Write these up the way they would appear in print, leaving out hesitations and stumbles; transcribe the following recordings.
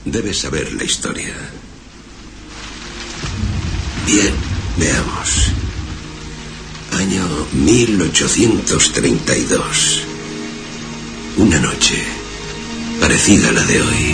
Debes saber la historia. Bien, veamos. Año 1832. Una noche parecida a la de hoy.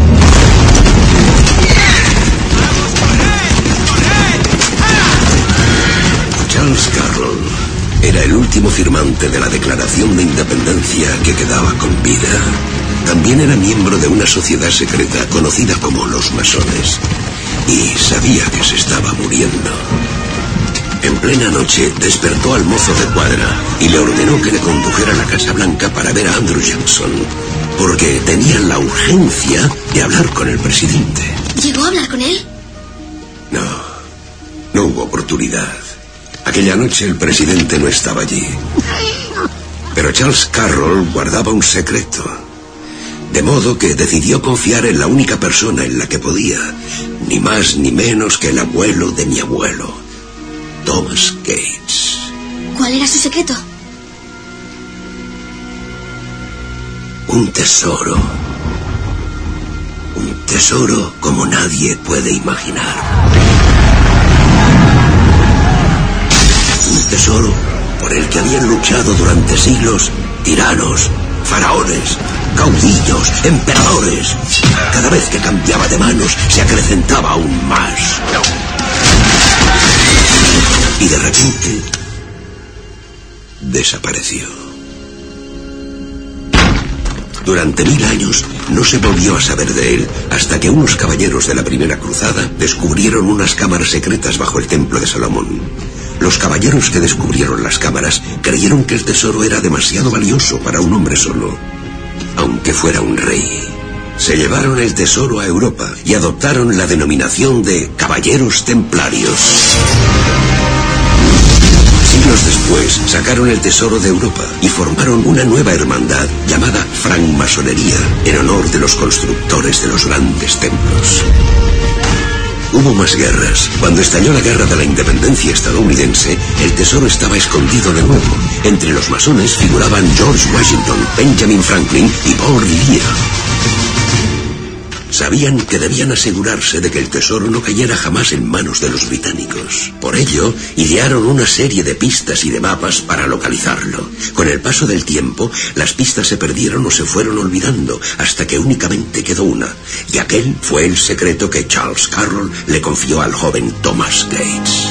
Charles Carroll era el último firmante de la Declaración de Independencia que quedaba con vida. También era miembro de una sociedad secreta conocida como los masones, y sabía que se estaba muriendo. En plena noche despertó al mozo de cuadra y le ordenó que le condujera a la Casa Blanca para ver a Andrew Jackson, porque tenía la urgencia de hablar con el presidente. ¿Llegó a hablar con él? No hubo oportunidad. Aquella noche el presidente no estaba allí. Pero Charles Carroll guardaba un secreto, de modo que decidió confiar en la única persona en la que podía, ni más ni menos que el abuelo de mi abuelo, Thomas Gates. ¿Cuál era su secreto? Un tesoro. Un tesoro como nadie puede imaginar. Un tesoro por el que habían luchado durante siglos tiranos, faraones, caudillos, emperadores. Cada vez que cambiaba de manos se acrecentaba aún más. Y de repente desapareció. Durante 1000 años no se volvió a saber de él, hasta que unos caballeros de la Primera Cruzada descubrieron unas cámaras secretas bajo el templo de Salomón. Los caballeros que descubrieron las cámaras creyeron que el tesoro era demasiado valioso para un hombre solo, aunque fuera un rey. Se llevaron el tesoro a Europa y adoptaron la denominación de Caballeros Templarios. Siglos después sacaron el tesoro de Europa y formaron una nueva hermandad llamada francmasonería, en honor de los constructores de los grandes templos. Hubo más guerras. Cuando estalló la guerra de la independencia estadounidense, el tesoro estaba escondido de nuevo. Entre los masones figuraban George Washington, Benjamin Franklin y Paul Revere. Sabían que debían asegurarse de que el tesoro no cayera jamás en manos de los británicos. Por ello, idearon una serie de pistas y de mapas para localizarlo. Con el paso del tiempo, las pistas se perdieron o se fueron olvidando, hasta que únicamente quedó una. Y aquel fue el secreto que Charles Carroll le confió al joven Thomas Gates.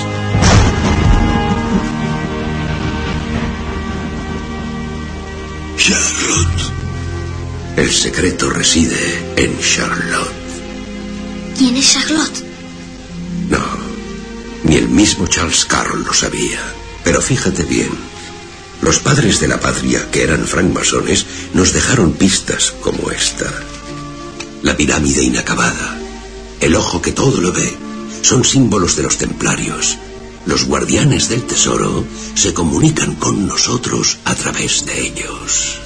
Charlotte. El secreto reside en Charlotte. ¿Quién es Charlotte? No, ni el mismo Charles Carroll lo sabía. Pero fíjate bien, los padres de la patria, que eran francmasones, nos dejaron pistas como esta. La pirámide inacabada, el ojo que todo lo ve, son símbolos de los templarios. Los guardianes del tesoro se comunican con nosotros a través de ellos.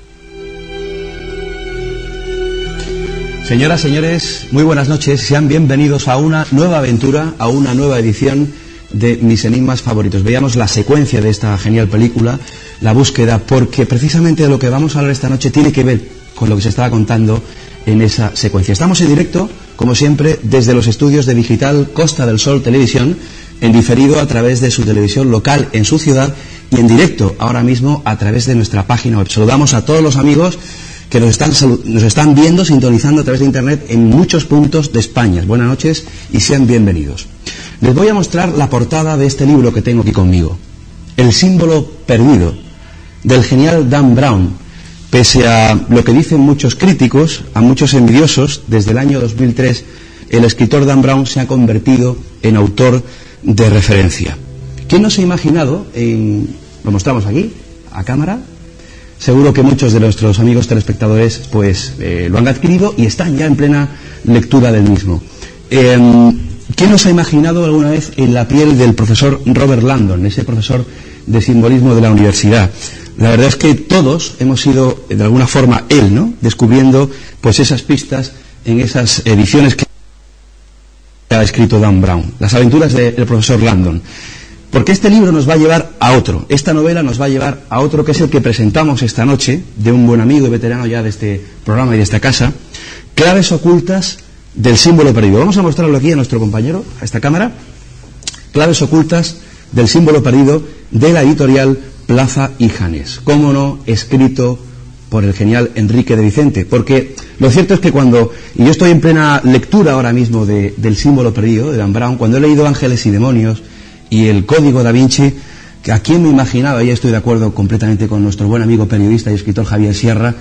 Señoras, señores, muy buenas noches. Sean bienvenidos a una nueva aventura, a una nueva edición de Mis Enigmas Favoritos. Veamos la secuencia de esta genial película, la búsqueda, porque precisamente de lo que vamos a hablar esta noche tiene que ver con lo que se estaba contando en esa secuencia. Estamos en directo, como siempre, desde los estudios de Digital Costa del Sol Televisión, en diferido a través de su televisión local en su ciudad y en directo ahora mismo a través de nuestra página web. Saludamos a todos los amigos que nos están viendo, sintonizando a través de internet en muchos puntos de España. Buenas noches y sean bienvenidos. Les voy a mostrar la portada de este libro que tengo aquí conmigo, El símbolo perdido, del genial Dan Brown. Pese a lo que dicen muchos críticos, a muchos envidiosos, desde el año 2003 el escritor Dan Brown se ha convertido en autor de referencia. ¿Quién no se ha imaginado? Lo mostramos aquí, a cámara. Seguro que muchos de nuestros amigos telespectadores lo han adquirido y están ya en plena lectura del mismo. ¿Quién nos ha imaginado alguna vez en la piel del profesor Robert Landon, ese profesor de simbolismo de la universidad? La verdad es que todos hemos ido, de alguna forma, él, ¿no?, descubriendo pues esas pistas en esas ediciones que ha escrito Dan Brown, las aventuras del profesor Landon. Porque este libro nos va a llevar a otro, esta novela nos va a llevar a otro, que es el que presentamos esta noche, de un buen amigo y veterano ya de este programa y de esta casa, Claves ocultas del símbolo perdido. Vamos a mostrarlo aquí a nuestro compañero, a esta cámara. Claves ocultas del símbolo perdido, de la editorial Plaza y Janés. Cómo no, escrito por el genial Enrique de Vicente, porque lo cierto es que y yo estoy en plena lectura ahora mismo del símbolo perdido de Dan Brown, cuando he leído Ángeles y Demonios y el Código da Vinci, que a quién me imaginaba, y estoy de acuerdo completamente con nuestro buen amigo periodista y escritor Javier Sierra,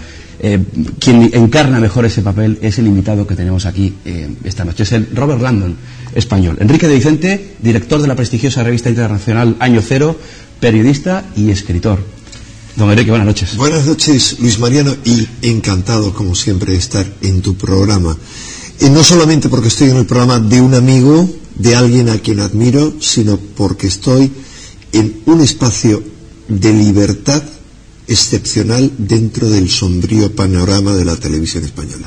quien encarna mejor ese papel es el invitado que tenemos aquí esta noche, es el Robert Landon español. Enrique de Vicente, director de la prestigiosa revista internacional Año Cero, periodista y escritor. Don Enrique, buenas noches. Buenas noches, Luis Mariano, y encantado, como siempre, de estar en tu programa. No solamente porque estoy en el programa de un amigo, de alguien a quien admiro, sino porque estoy en un espacio de libertad excepcional dentro del sombrío panorama de la televisión española.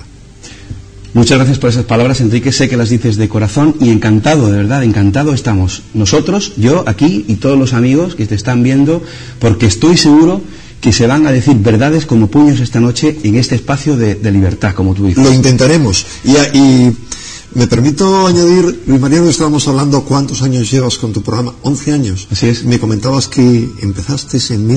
Muchas gracias por esas palabras, Enrique. Sé que las dices de corazón y encantado, de verdad, encantado estamos nosotros, yo aquí y todos los amigos que te están viendo, porque estoy seguro que se van a decir verdades como puños esta noche en este espacio de libertad, como tú dices. Lo intentaremos. Y me permito añadir, Luis Mariano, estábamos hablando cuántos años llevas con tu programa. 11 años. Así es. Me comentabas que empezaste en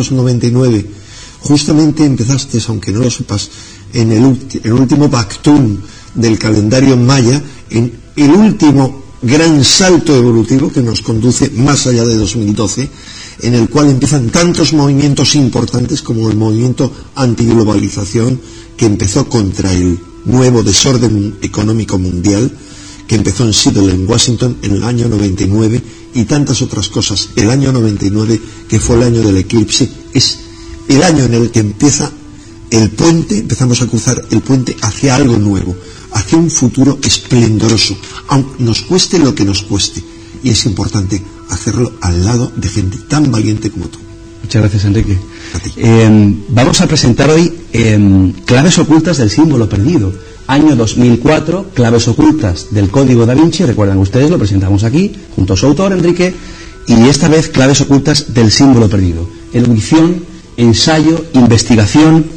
1999. Justamente empezaste, aunque no lo sepas, en el último Bactún del calendario maya, en el último gran salto evolutivo que nos conduce más allá de 2012, en el cual empiezan tantos movimientos importantes como el movimiento antiglobalización, que empezó contra el nuevo desorden económico mundial, que empezó en Seattle, en Washington, en el año 99, y tantas otras cosas. El año 99, que fue el año del eclipse, es el año en el que empieza el puente, empezamos a cruzar el puente hacia algo nuevo, hacia un futuro esplendoroso, aunque nos cueste lo que nos cueste, y es importante hacerlo al lado de gente tan valiente como tú. Muchas gracias, Enrique. A ti. Vamos a presentar hoy claves ocultas del símbolo perdido. Año 2004, claves ocultas del Código da Vinci. Recuerdan ustedes, lo presentamos aquí, junto a su autor, Enrique, y esta vez claves ocultas del símbolo perdido. Erudición, ensayo, investigación.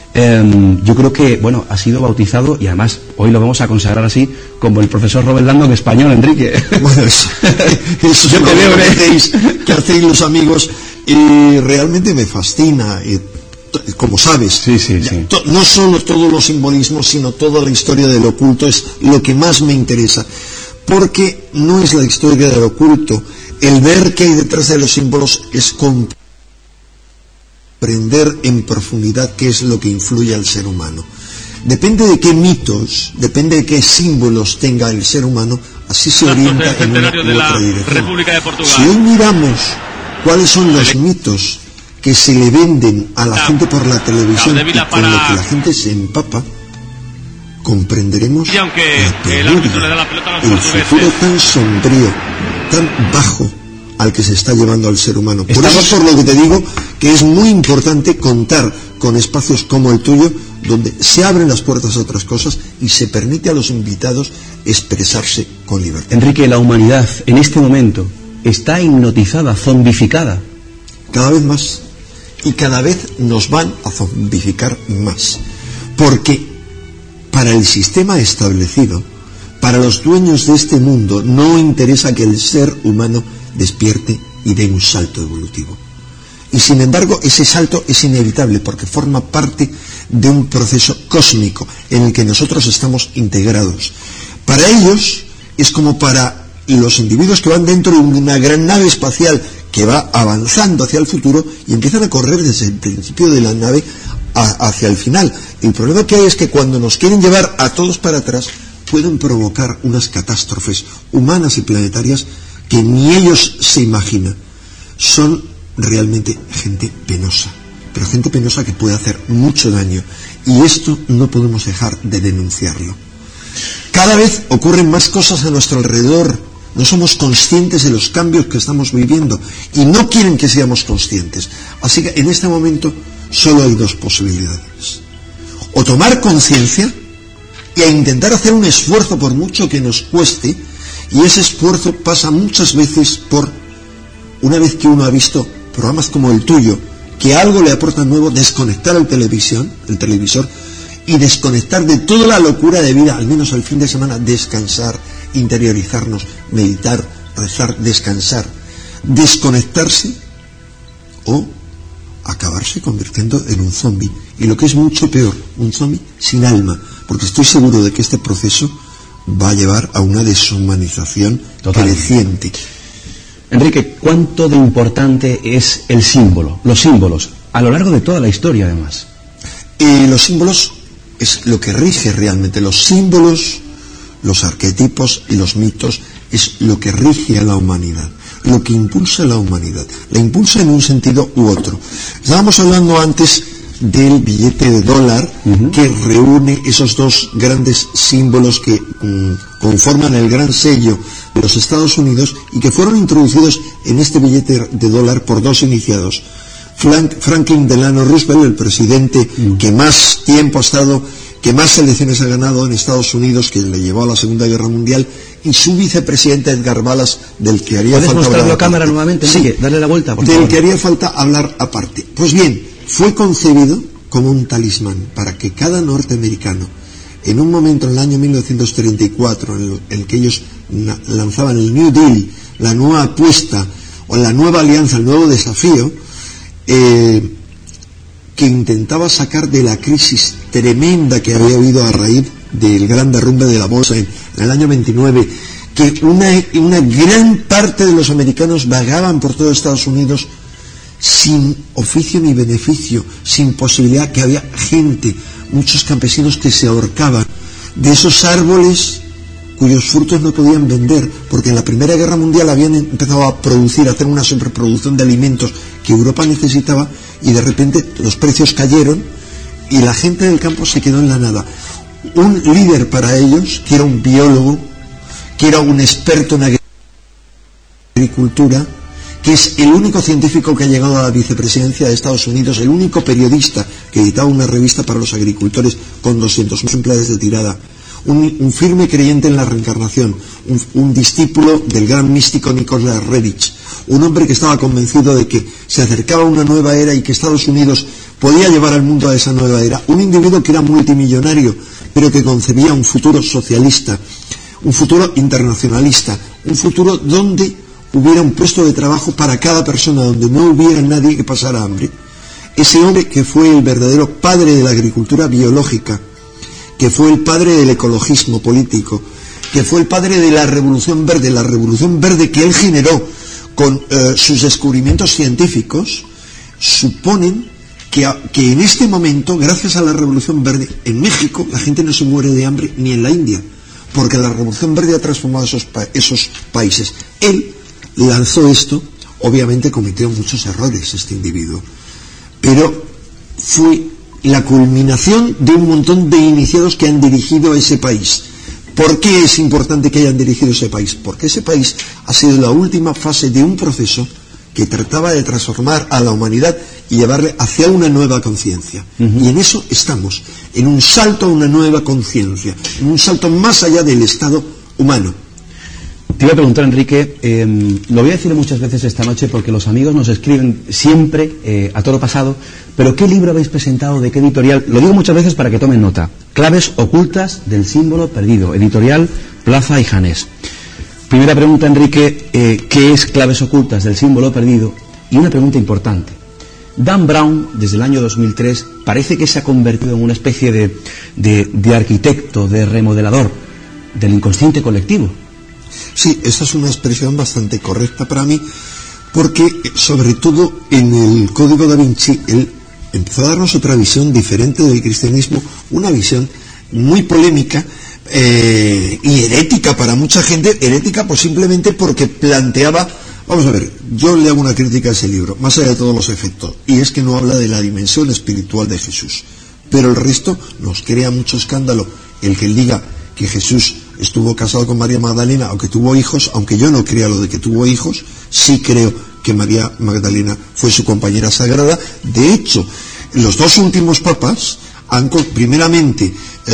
Yo creo que, ha sido bautizado, y además hoy lo vamos a consagrar así, como el profesor Robert Landon español, Enrique. Bueno, eso Yo te veo, que hacéis los amigos, y realmente me fascina, como sabes. Sí. No solo todos los simbolismos, sino toda la historia del oculto es lo que más me interesa, porque no es la historia del oculto, el ver qué hay detrás de los símbolos es comprender en profundidad qué es lo que influye al ser humano. Depende de qué mitos, depende de qué símbolos tenga el ser humano, así se orienta en una u otra dirección. Si hoy miramos cuáles son los mitos que se le venden a la gente por la televisión y con lo que la gente se empapa, comprenderemos la penuria, el futuro tan sombrío, tan bajo al que se está llevando al ser humano. Por eso, por lo que te digo, que es muy importante contar con espacios como el tuyo, donde se abren las puertas a otras cosas y se permite a los invitados expresarse con libertad. Enrique, la humanidad en este momento está hipnotizada, zombificada. Cada vez más. Y cada vez nos van a zombificar más. Porque para el sistema establecido, para los dueños de este mundo, no interesa que el ser humano despierte y dé un salto evolutivo. Y sin embargo, ese salto es inevitable porque forma parte de un proceso cósmico en el que nosotros estamos integrados. Para ellos es como para los individuos que van dentro de una gran nave espacial que va avanzando hacia el futuro y empiezan a correr desde el principio de la nave hacia el final. El problema que hay es que cuando nos quieren llevar a todos para atrás, pueden provocar unas catástrofes humanas y planetarias que ni ellos se imaginan. Son realmente gente penosa, pero gente penosa que puede hacer mucho daño, y esto no podemos dejar de denunciarlo. Cada vez ocurren más cosas a nuestro alrededor, no somos conscientes de los cambios que estamos viviendo y no quieren que seamos conscientes. Así que en este momento solo hay dos posibilidades: o tomar conciencia y a intentar hacer un esfuerzo por mucho que nos cueste, y ese esfuerzo pasa muchas veces por, una vez que uno ha visto programas como el tuyo, que algo le aporta nuevo, desconectar el televisor y desconectar de toda la locura de vida, al menos el fin de semana, descansar, interiorizarnos, meditar, rezar, descansar, desconectarse o acabarse convirtiendo en un zombi. Y lo que es mucho peor, un zombi sin alma, porque estoy seguro de que este proceso va a llevar a una deshumanización creciente. Enrique, ¿cuánto de importante es el símbolo, los símbolos, a lo largo de toda la historia además? Los símbolos es lo que rige realmente. Los símbolos, los arquetipos y los mitos es lo que rige a la humanidad, lo que impulsa a la humanidad. La impulsa en un sentido u otro. Estábamos hablando antes del billete de dólar, que reúne esos dos grandes símbolos que conforman el gran sello de los Estados Unidos y que fueron introducidos en este billete de dólar por dos iniciados. Franklin Delano Roosevelt, el presidente que más tiempo ha estado, que más elecciones ha ganado en Estados Unidos, que le llevó a la Segunda Guerra Mundial, y su vicepresidente Edgar Wallace, del que haría falta ¿puedes mostrarlo hablar a cámara nuevamente, Enrique? Sí, Darle la vuelta, por del favor. que haría falta hablar aparte. Pues bien, fue concebido como un talismán para que cada norteamericano, en un momento en el año 1934, en el que ellos lanzaban el New Deal, la nueva apuesta, o la nueva alianza, el nuevo desafío, que intentaba sacar de la crisis tremenda que había habido a raíz del gran derrumbe de la bolsa en el año 29, que una gran parte de los americanos vagaban por todo Estados Unidos sin oficio ni beneficio, sin posibilidad, que había gente, muchos campesinos que se ahorcaban de esos árboles cuyos frutos no podían vender, porque en la Primera Guerra Mundial habían empezado a producir, a hacer una sobreproducción de alimentos que Europa necesitaba, y de repente los precios cayeron y la gente del campo se quedó en la nada. Un líder para ellos, que era un biólogo, que era un experto en agricultura, que es el único científico que ha llegado a la vicepresidencia de Estados Unidos, el único periodista que editaba una revista para los agricultores con 200.000 empleados de tirada, un firme creyente en la reencarnación, un discípulo del gran místico Nicholas Revich, un hombre que estaba convencido de que se acercaba una nueva era y que Estados Unidos podía llevar al mundo a esa nueva era, un individuo que era multimillonario, pero que concebía un futuro socialista, un futuro internacionalista, un futuro donde hubiera un puesto de trabajo para cada persona, donde no hubiera nadie que pasara hambre. Ese hombre que fue el verdadero padre de la agricultura biológica, que fue el padre del ecologismo político, que fue el padre de la revolución verde que él generó con sus descubrimientos científicos, suponen que en este momento, gracias a la revolución verde, en México la gente no se muere de hambre, ni en la India, porque la revolución verde ha transformado esos países. Él lanzó esto, obviamente cometió muchos errores este individuo, pero fue la culminación de un montón de iniciados que han dirigido a ese país. ¿Por qué es importante que hayan dirigido ese país? Porque ese país ha sido la última fase de un proceso que trataba de transformar a la humanidad y llevarle hacia una nueva conciencia. Y en eso estamos, en un salto a una nueva conciencia, en un salto más allá del estado humano. Te iba a preguntar, Enrique, lo voy a decir muchas veces esta noche porque los amigos nos escriben siempre a toro pasado, pero ¿qué libro habéis presentado? ¿De qué editorial? Lo digo muchas veces para que tomen nota. Claves ocultas del símbolo perdido, editorial Plaza y Janés. Primera pregunta, Enrique, ¿qué es Claves ocultas del símbolo perdido? Y una pregunta importante. Dan Brown, desde el año 2003, parece que se ha convertido en una especie de arquitecto, de remodelador del inconsciente colectivo. Sí, esa es una expresión bastante correcta para mí, porque sobre todo en el Código Da Vinci él empezó a darnos otra visión diferente del cristianismo, una visión muy polémica y herética para mucha gente, herética pues simplemente porque planteaba, vamos a ver, yo le hago una crítica a ese libro, más allá de todos los efectos, y es que no habla de la dimensión espiritual de Jesús, pero el resto nos crea mucho escándalo el que él diga que Jesús estuvo casado con María Magdalena o que tuvo hijos, aunque yo no crea lo de que tuvo hijos, sí creo que María Magdalena fue su compañera sagrada. De hecho, los dos últimos papas han, primeramente,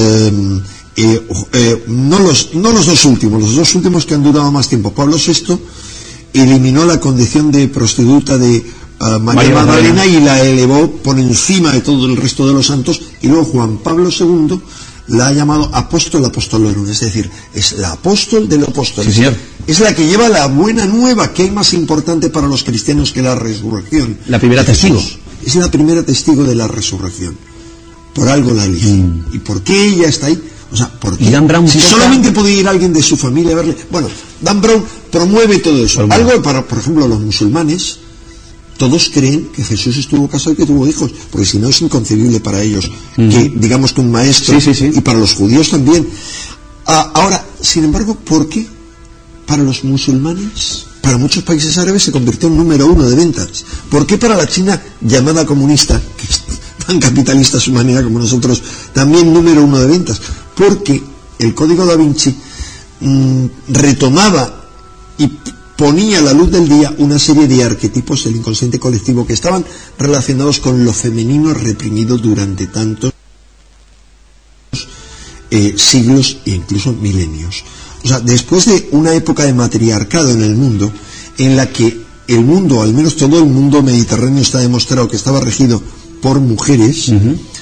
no los dos últimos que han durado más tiempo. Pablo VI eliminó la condición de prostituta de a María Magdalena y la elevó por encima de todo el resto de los santos, y luego Juan Pablo II la ha llamado apóstol apostolorum, es decir, es la apóstol del apóstol. Sí, señor. Es la que lleva la buena nueva, que hay más importante para los cristianos que la resurrección. La primera testigo. Es la primera testigo de la resurrección. Por algo la elige. ¿Y por qué ella está ahí? O sea, ¿por qué? Si solamente podía ir alguien de su familia a verle. Bueno, Dan Brown promueve todo eso. Algo para, por ejemplo, los musulmanes, todos creen que Jesús estuvo casado y que tuvo hijos, porque si no es inconcebible para ellos que, digamos, que un maestro, y para los judíos también. Ahora, sin embargo, ¿por qué para los musulmanes, para muchos países árabes, se convirtió en número 1 de ventas? ¿Por qué para la China llamada comunista, que es tan capitalista a su manera como nosotros, también número 1 de ventas? Porque el Código Da Vinci retomaba y ponía a la luz del día una serie de arquetipos del inconsciente colectivo que estaban relacionados con lo femenino reprimido durante tantos siglos e incluso milenios. O sea, después de una época de matriarcado en el mundo, en la que el mundo, al menos todo el mundo mediterráneo, está demostrado que estaba regido por mujeres,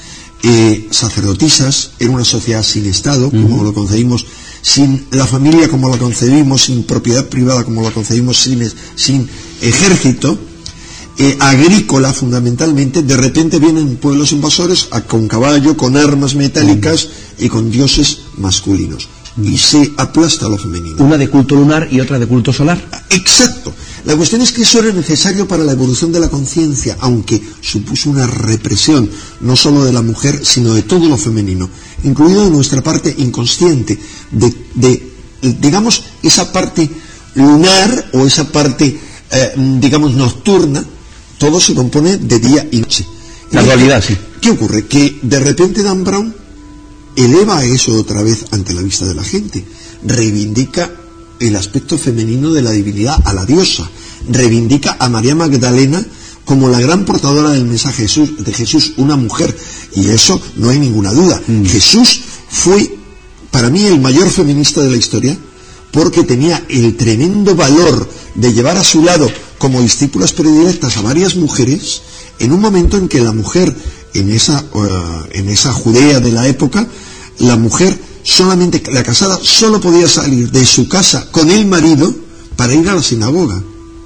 sacerdotisas, era una sociedad sin Estado, como lo concebimos, sin la familia como la concebimos, sin propiedad privada como la concebimos, sin ejército, agrícola fundamentalmente. De repente vienen pueblos invasores con caballo, con armas metálicas y con dioses masculinos, y se aplasta lo femenino. Una de culto lunar y otra de culto solar. Exacto. La cuestión es que eso era necesario para la evolución de la conciencia, aunque supuso una represión no solo de la mujer, sino de todo lo femenino, incluido de nuestra parte inconsciente, de digamos, esa parte lunar o esa parte, digamos, nocturna. Todo se compone de día y noche. La dualidad, sí. ¿Qué ocurre? Que de repente Dan Brown eleva eso otra vez ante la vista de la gente, reivindica el aspecto femenino de la divinidad, a la diosa, reivindica a María Magdalena como la gran portadora del mensaje de Jesús, una mujer, y eso no hay ninguna duda. Jesús fue, para mí, el mayor feminista de la historia, porque tenía el tremendo valor de llevar a su lado como discípulas predilectas a varias mujeres, en un momento en que la mujer, en esa Judea de la época, la mujer, solamente la casada, solo podía salir de su casa con el marido para ir a la sinagoga.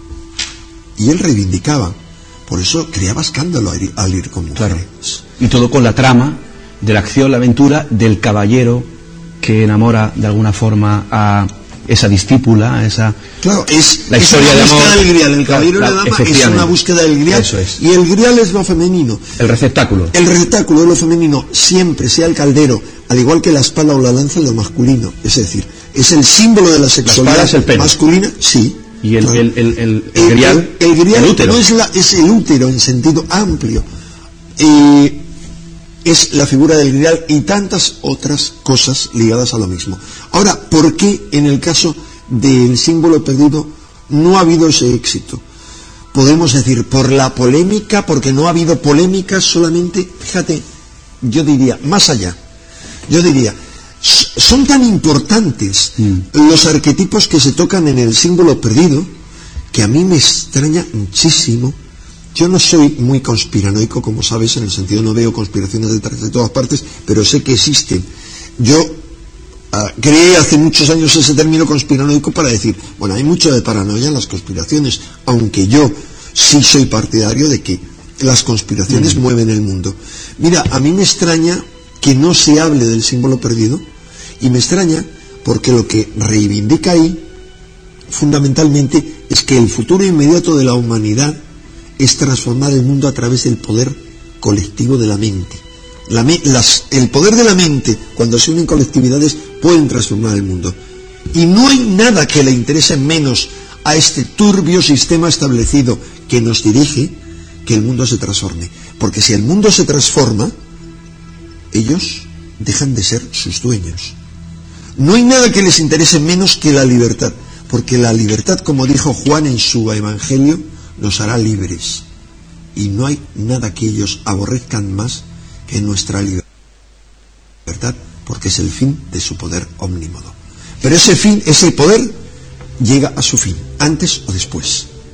Y él reivindicaba. Por eso creaba escándalo al ir con mujeres. Claro. Y todo con la trama de la acción, la aventura del caballero que enamora de alguna forma a esa discípula, a esa... Claro, es la historia de amor. Búsqueda del grial. El caballero y la dama es una búsqueda del grial. Eso es. Y el grial es lo femenino. El receptáculo. El receptáculo es lo femenino, siempre, sea el caldero, al igual que la espada o la lanza, lo masculino. Es decir, es el símbolo de la sexualidad. La espada es el pene. Masculina, sí. Y el grial, el grial el útero. No es el útero en sentido amplio. Es la figura del grial y tantas otras cosas ligadas a lo mismo. Ahora, ¿por qué en el caso del símbolo perdido no ha habido ese éxito? Podemos decir, por la polémica, porque no ha habido polémica solamente, fíjate, yo diría, más allá, yo diría, son tan importantes los arquetipos que se tocan en el símbolo perdido, que a mí me extraña muchísimo. Yo no soy muy conspiranoico, como sabes, en el sentido no veo conspiraciones detrás de todas partes, pero sé que existen. Yo creé hace muchos años ese término conspiranoico para decir, bueno, hay mucho de paranoia en las conspiraciones, aunque yo sí soy partidario de que las conspiraciones mueven el mundo. Mira, a mí me extraña que no se hable del símbolo perdido, y me extraña porque lo que reivindica ahí, fundamentalmente, es que el futuro inmediato de la humanidad es transformar el mundo a través del poder colectivo de la mente. El poder de la mente, cuando se unen colectividades, pueden transformar el mundo. Y no hay nada que le interese menos a este turbio sistema establecido que nos dirige que el mundo se transforme. Porque si el mundo se transforma, ellos dejan de ser sus dueños. No hay nada que les interese menos que la libertad. Porque la libertad, como dijo Juan en su Evangelio, nos hará libres, y no hay nada que ellos aborrezcan más que nuestra libertad, porque es el fin de su poder omnímodo. Pero ese poder llega a su fin, antes o después.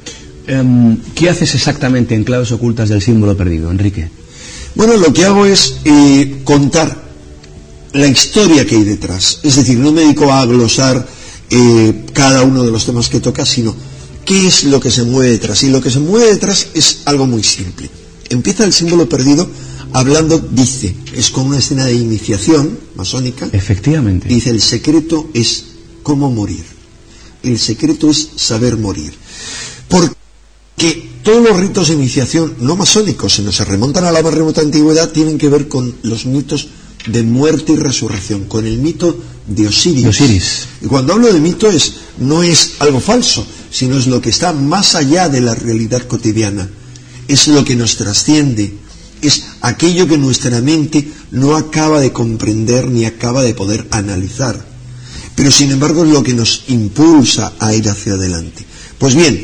¿Qué haces exactamente en Claves Ocultas del Símbolo Perdido, Enrique? Bueno, lo que hago es contar la historia que hay detrás. Es decir, no me dedico a glosar cada uno de los temas que toca, sino qué es lo que se mueve detrás. Y lo que se mueve detrás es algo muy simple. Empieza el Símbolo Perdido hablando, es con una escena de iniciación masónica. Efectivamente. Dice, el secreto es cómo morir. El secreto es saber morir. Porque todos los ritos de iniciación no masónicos, sino se remontan a la más remota antigüedad, tienen que ver con los mitos de muerte y resurrección, con el mito de Osiris. Y cuando hablo de mito no es algo falso, sino es lo que está más allá de la realidad cotidiana. Es lo que nos trasciende, es aquello que nuestra mente no acaba de comprender ni acaba de poder analizar. Pero sin embargo es lo que nos impulsa a ir hacia adelante. Pues bien,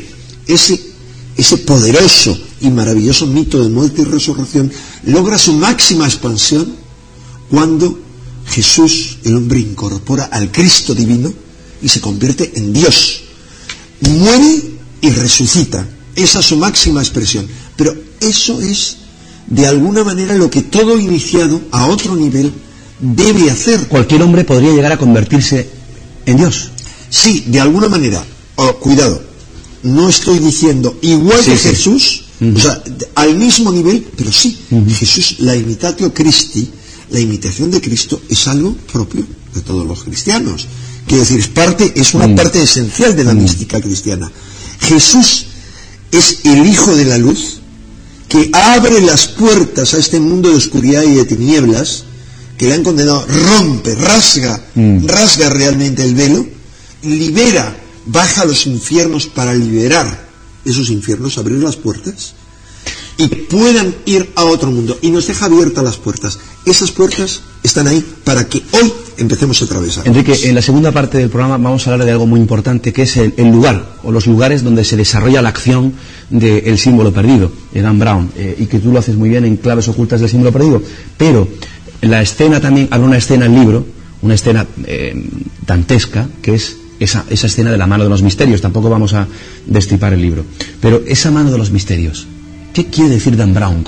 ese poderoso y maravilloso mito de muerte y resurrección logra su máxima expansión cuando Jesús, el hombre, incorpora al Cristo divino y se convierte en Dios. Muere y resucita. Esa es su máxima expresión. Pero eso es, de alguna manera, lo que todo iniciado a otro nivel debe hacer. Cualquier hombre podría llegar a convertirse en Dios. Sí, de alguna manera. Cuidado, no estoy diciendo igual que Jesús, o sea, al mismo nivel, pero sí, Jesús, la imitatio Christi, la imitación de Cristo es algo propio de todos los cristianos. Quiero decir, es una parte esencial de la mística cristiana. Jesús es el Hijo de la Luz que abre las puertas a este mundo de oscuridad y de tinieblas que le han condenado, rompe, rasga realmente el velo, libera, baja a los infiernos para liberar esos infiernos, abrir las puertas y puedan ir a otro mundo, y nos deja abiertas las puertas. Esas puertas están ahí para que hoy empecemos a atravesar. Enrique, en la segunda parte del programa vamos a hablar de algo muy importante, que es el lugar, o los lugares donde se desarrolla la acción del Símbolo Perdido, de Dan Brown, y que tú lo haces muy bien en Claves Ocultas del Símbolo Perdido. Pero la escena también, habrá una escena en el libro, una escena dantesca, que es esa escena de la mano de los misterios. Tampoco vamos a destripar el libro, pero esa mano de los misterios, ¿qué quiere decir Dan Brown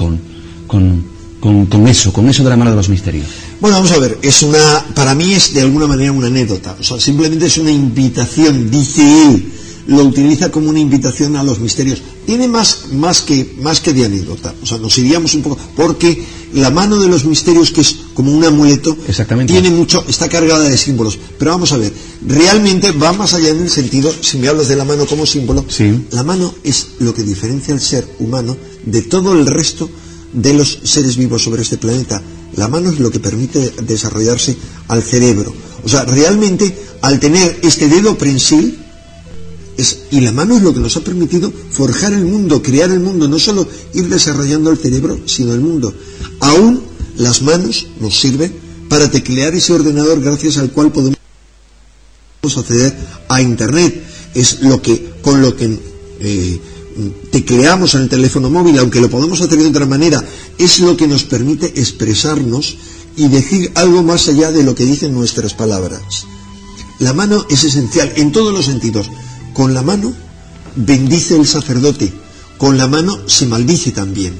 con eso de la mano de los misterios? Bueno, vamos a ver, para mí es de alguna manera una anécdota, o sea, simplemente es una invitación, dice él, lo utiliza como una invitación a los misterios. Tiene más que de anécdota, o sea, nos iríamos un poco, porque la mano de los misterios, que es como un amuleto, tiene mucho, está cargada de símbolos. Pero vamos a ver, realmente va más allá en el sentido, si me hablas de la mano como símbolo, la mano es lo que diferencia al ser humano de todo el resto de los seres vivos sobre este planeta. La mano es lo que permite desarrollarse al cerebro. O sea, realmente, al tener este dedo prensil, y la mano es lo que nos ha permitido forjar el mundo, crear el mundo, no solo ir desarrollando el cerebro, sino el mundo. Aún las manos nos sirven para teclear ese ordenador gracias al cual podemos acceder a Internet. Es con lo que tecleamos en el teléfono móvil, aunque lo podemos hacer de otra manera, es lo que nos permite expresarnos y decir algo más allá de lo que dicen nuestras palabras. La mano es esencial en todos los sentidos. Con la mano bendice el sacerdote, con la mano se maldice también.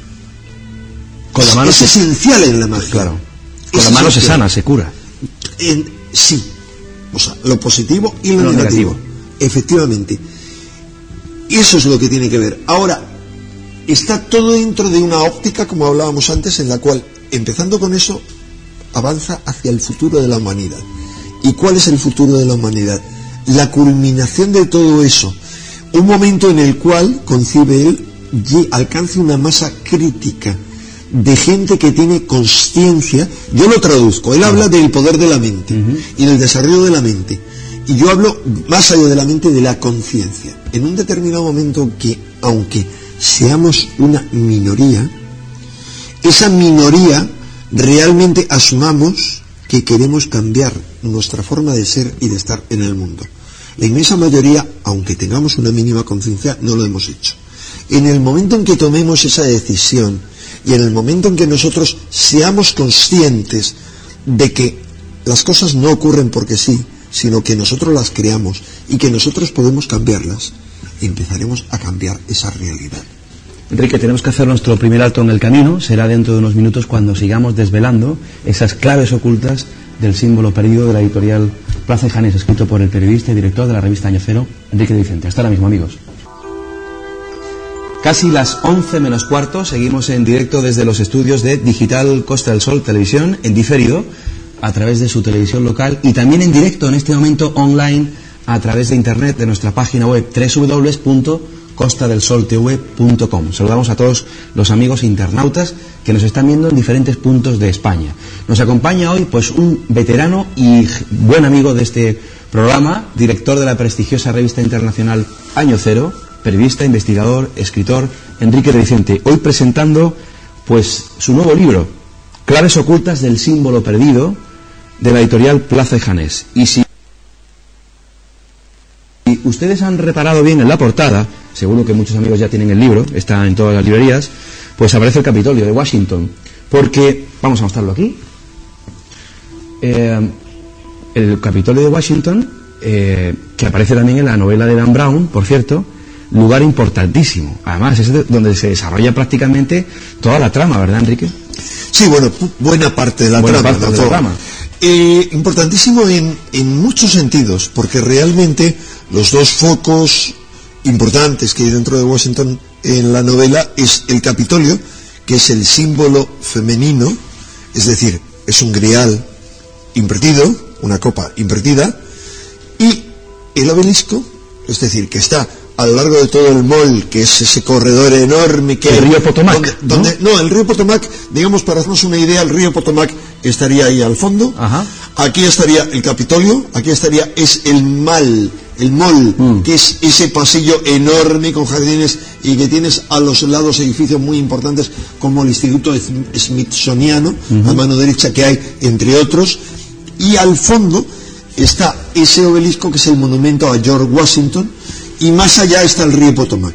Con la mano es esencial en la magia. Claro. Con la mano se sana, se cura. Sí, o sea, lo positivo y lo negativo. Efectivamente. Eso es lo que tiene que ver. Ahora, está todo dentro de una óptica, como hablábamos antes, en la cual, empezando con eso, avanza hacia el futuro de la humanidad. ¿Y cuál es el futuro de la humanidad? La culminación de todo eso, un momento en el cual, concibe él, alcance una masa crítica de gente que tiene consciencia. Yo lo traduzco, él habla del poder de la mente y del desarrollo de la mente, y yo hablo más allá de la mente, de la conciencia. En un determinado momento que, aunque seamos una minoría, esa minoría realmente asumamos que queremos cambiar nuestra forma de ser y de estar en el mundo. La inmensa mayoría, aunque tengamos una mínima conciencia, no lo hemos hecho. En el momento en que tomemos esa decisión y en el momento en que nosotros seamos conscientes de que las cosas no ocurren porque sí, sino que nosotros las creamos y que nosotros podemos cambiarlas, empezaremos a cambiar esa realidad. Enrique, tenemos que hacer nuestro primer alto en el camino. Será dentro de unos minutos cuando sigamos desvelando esas claves ocultas del símbolo perdido de la editorial Plaza y Janés, escrito por el periodista y director de la revista Año Cero, Enrique de Vicente. Hasta ahora mismo, amigos. Casi las 11 menos cuarto, seguimos en directo desde los estudios de Digital Costa del Sol Televisión, en diferido, a través de su televisión local, y también en directo en este momento online a través de internet de nuestra página web www.costadelsoltv.com. Saludamos a todos los amigos internautas que nos están viendo en diferentes puntos de España. Nos acompaña hoy pues un veterano y buen amigo de este programa, director de la prestigiosa revista internacional Año Cero, periodista, investigador, escritor, Enrique de Vicente, hoy presentando pues su nuevo libro, Claves ocultas del símbolo perdido, de la editorial Plaza y Janés. Y si ustedes han reparado bien en la portada, seguro que muchos amigos ya tienen el libro, está en todas las librerías, pues aparece el Capitolio de Washington, porque, vamos a mostrarlo aquí, el Capitolio de Washington, que aparece también en la novela de Dan Brown, por cierto, lugar importantísimo. Además, es donde se desarrolla prácticamente toda la trama, ¿verdad, Enrique? Sí, bueno, buena parte de la trama. Importantísimo en muchos sentidos, porque realmente los dos focos importantes que hay dentro de Washington en la novela es el Capitolio, que es el símbolo femenino, es decir, es un grial invertido, una copa invertida, y el obelisco, es decir, que está a lo largo de todo el mall, que es ese corredor enorme que el río Potomac, ¿no? El río Potomac, digamos, para hacernos una idea, el río Potomac estaría ahí al fondo. Ajá. Aquí estaría el Capitolio, aquí estaría el mall, que es ese pasillo enorme con jardines y que tienes a los lados edificios muy importantes como el Instituto Smithsoniano, a mano derecha, que hay entre otros, y al fondo está ese obelisco que es el monumento a George Washington. Y más allá está el río Potomac.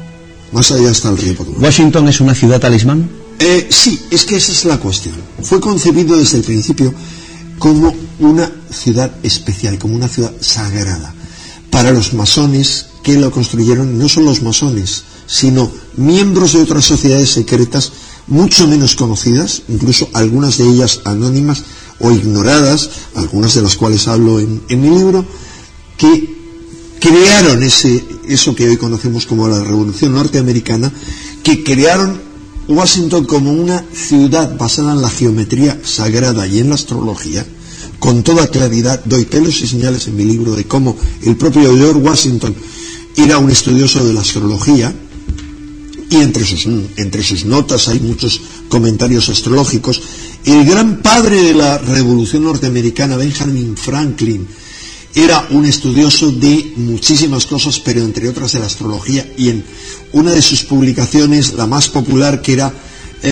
¿Washington es una ciudad talismán? Sí, es que esa es la cuestión. Fue concebido desde el principio como una ciudad especial, como una ciudad sagrada. Para los masones que lo construyeron, no son los masones, sino miembros de otras sociedades secretas mucho menos conocidas, incluso algunas de ellas anónimas o ignoradas, algunas de las cuales hablo en mi libro, que crearon eso que hoy conocemos como la Revolución Norteamericana, que crearon Washington como una ciudad basada en la geometría sagrada y en la astrología. Con toda claridad doy pelos y señales en mi libro de cómo el propio George Washington era un estudioso de la astrología, y entre sus notas hay muchos comentarios astrológicos. El gran padre de la Revolución Norteamericana, Benjamin Franklin, era un estudioso de muchísimas cosas, pero entre otras de la astrología, y en una de sus publicaciones, la más popular, que era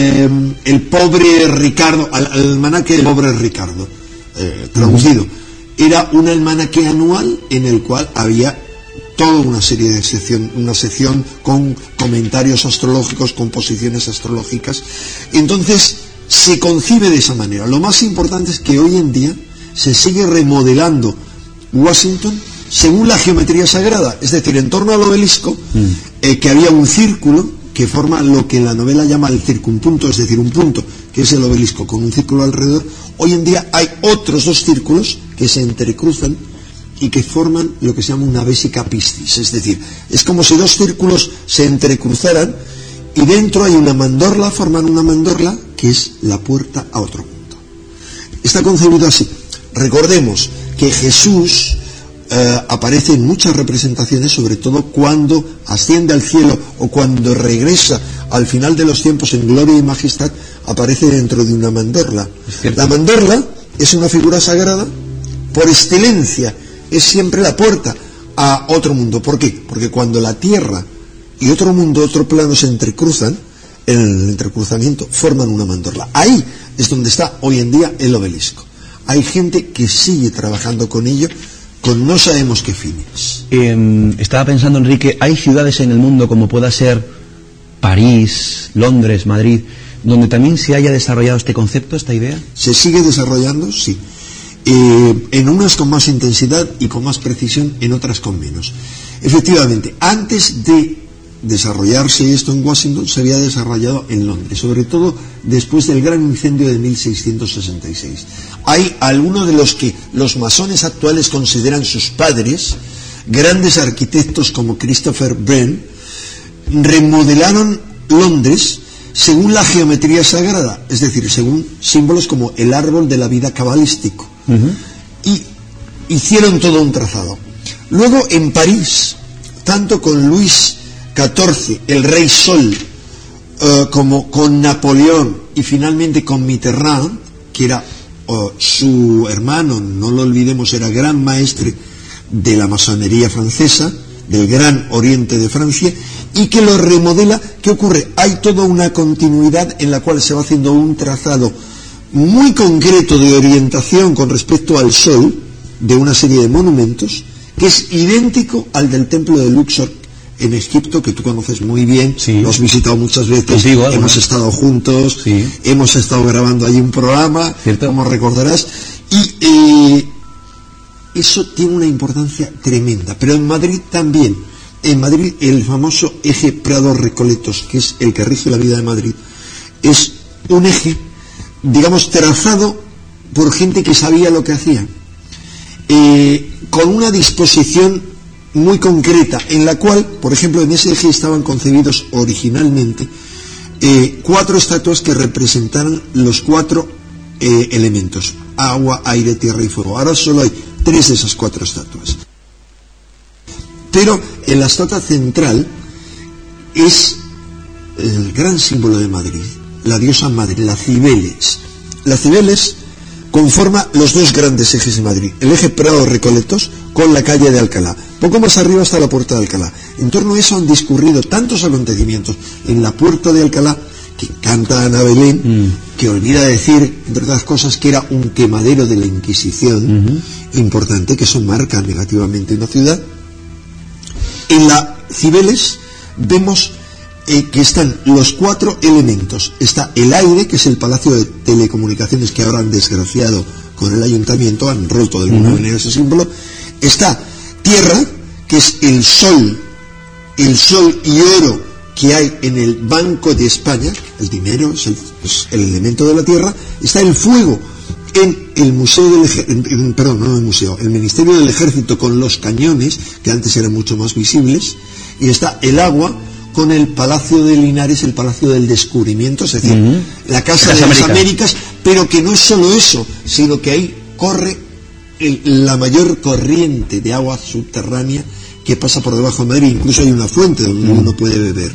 el pobre Ricardo, el almanaque del pobre Ricardo, traducido, era un almanaque anual en el cual había toda una serie de una sección con comentarios astrológicos, con posiciones astrológicas. Entonces se concibe de esa manera. Lo más importante es que hoy en día se sigue remodelando Washington según la geometría sagrada, es decir, en torno al obelisco, que había un círculo que forma lo que en la novela llama el circunpunto, es decir, un punto que es el obelisco con un círculo alrededor. Hoy en día hay otros dos círculos que se entrecruzan y que forman lo que se llama una vésica piscis, es decir, es como si dos círculos se entrecruzaran y dentro hay una mandorla, forman una mandorla que es la puerta a otro mundo. Está concebido así. Recordemos que Jesús aparece en muchas representaciones, sobre todo cuando asciende al cielo o cuando regresa al final de los tiempos en gloria y majestad, aparece dentro de una mandorla. La mandorla es una figura sagrada por excelencia, es siempre la puerta a otro mundo. ¿Por qué? Porque cuando la tierra y otro mundo, otro plano se entrecruzan, en el entrecruzamiento forman una mandorla. Ahí es donde está hoy en día el obelisco. Hay gente que sigue trabajando con ello, con no sabemos qué fines. Estaba pensando, Enrique, ¿hay ciudades en el mundo como pueda ser París, Londres, Madrid, donde también se haya desarrollado este concepto, esta idea? Se sigue desarrollando, sí. En unas con más intensidad y con más precisión, en otras con menos. Efectivamente, antes de desarrollarse esto en Washington, se había desarrollado en Londres, sobre todo después del gran incendio de 1666. Hay algunos de los que los masones actuales consideran sus padres, grandes arquitectos como Christopher Wren, remodelaron Londres según la geometría sagrada, es decir, según símbolos como el árbol de la vida cabalístico. Y hicieron todo un trazado. Luego en París, tanto con Luis XIV, el rey Sol, como con Napoleón y finalmente con Mitterrand, que era su hermano, no lo olvidemos, era gran maestre de la masonería francesa, del Gran Oriente de Francia, y que lo remodela. ¿Qué ocurre? Hay toda una continuidad en la cual se va haciendo un trazado muy concreto de orientación con respecto al Sol, de una serie de monumentos, que es idéntico al del templo de Luxor en Egipto, que tú conoces muy bien, sí. Lo has visitado muchas veces, hemos estado juntos, sí. Hemos estado grabando allí un programa, ¿cierto? Como recordarás, y eso tiene una importancia tremenda. Pero en Madrid también, en Madrid el famoso eje Prado-Recoletos, que es el que rige la vida de Madrid, es un eje, digamos, trazado por gente que sabía lo que hacía, con una disposición muy concreta, en la cual, por ejemplo, en ese eje estaban concebidos originalmente 4 estatuas que representaran los 4 elementos: agua, aire, tierra y fuego. Ahora solo hay 3 de esas 4 estatuas. Pero en la estatua central es el gran símbolo de Madrid, la diosa madre, la Cibeles. La Cibeles conforma los 2 grandes ejes de Madrid, el eje Prado-Recoletos con la calle de Alcalá. Poco más arriba está la Puerta de Alcalá. En torno a eso han discurrido tantos acontecimientos. En la Puerta de Alcalá, que canta Ana Belén, que olvida decir, entre otras cosas, que era un quemadero de la Inquisición, importante, que eso marca negativamente una ciudad. En la Cibeles vemos que están los 4 elementos. Está el aire, que es el Palacio de Telecomunicaciones, que ahora han desgraciado con el ayuntamiento, han roto de alguna manera ese símbolo. Está tierra, que es el sol y oro que hay en el Banco de España. El dinero es el elemento de la tierra. Está el fuego en el Museo del el Ministerio del Ejército, con los cañones, que antes eran mucho más visibles. Y está el agua con el Palacio de Linares, el Palacio del Descubrimiento, es decir, la Casa de las Américas, pero que no es solo eso, sino que ahí corre la mayor corriente de agua subterránea que pasa por debajo de Madrid. Incluso hay una fuente donde uno puede beber.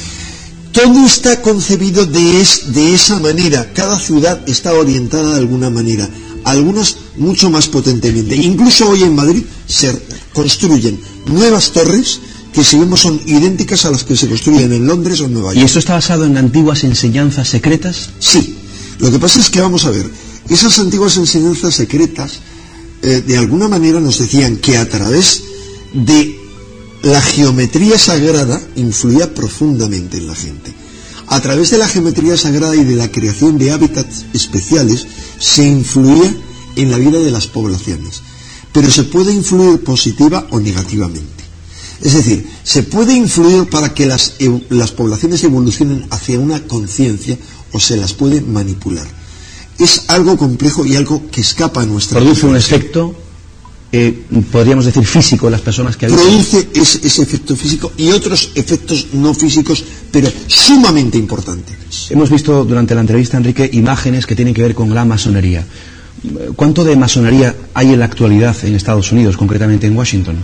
Todo está concebido de esa manera. Cada ciudad está orientada de alguna manera, algunas mucho más potentemente. Incluso hoy en Madrid se construyen nuevas torres que, si vemos, son idénticas a las que se construyen en Londres o en Nueva York. ¿Y esto está basado en antiguas enseñanzas secretas? Sí. Lo que pasa es que, vamos a ver, esas antiguas enseñanzas secretas de alguna manera nos decían que a través de la geometría sagrada influía profundamente en la gente. A través de la geometría sagrada y de la creación de hábitats especiales se influía en la vida de las poblaciones. Pero se puede influir positiva o negativamente. Es decir, se puede influir para que las poblaciones evolucionen hacia una conciencia, o se las puede manipular. Es algo complejo y algo que escapa a nuestra... Produce un efecto, podríamos decir, físico en las personas que habitan. Produce ese efecto físico y otros efectos no físicos, pero sumamente importantes. Hemos visto durante la entrevista, Enrique, imágenes que tienen que ver con la masonería. ¿Cuánto de masonería hay en la actualidad en Estados Unidos, concretamente en Washington?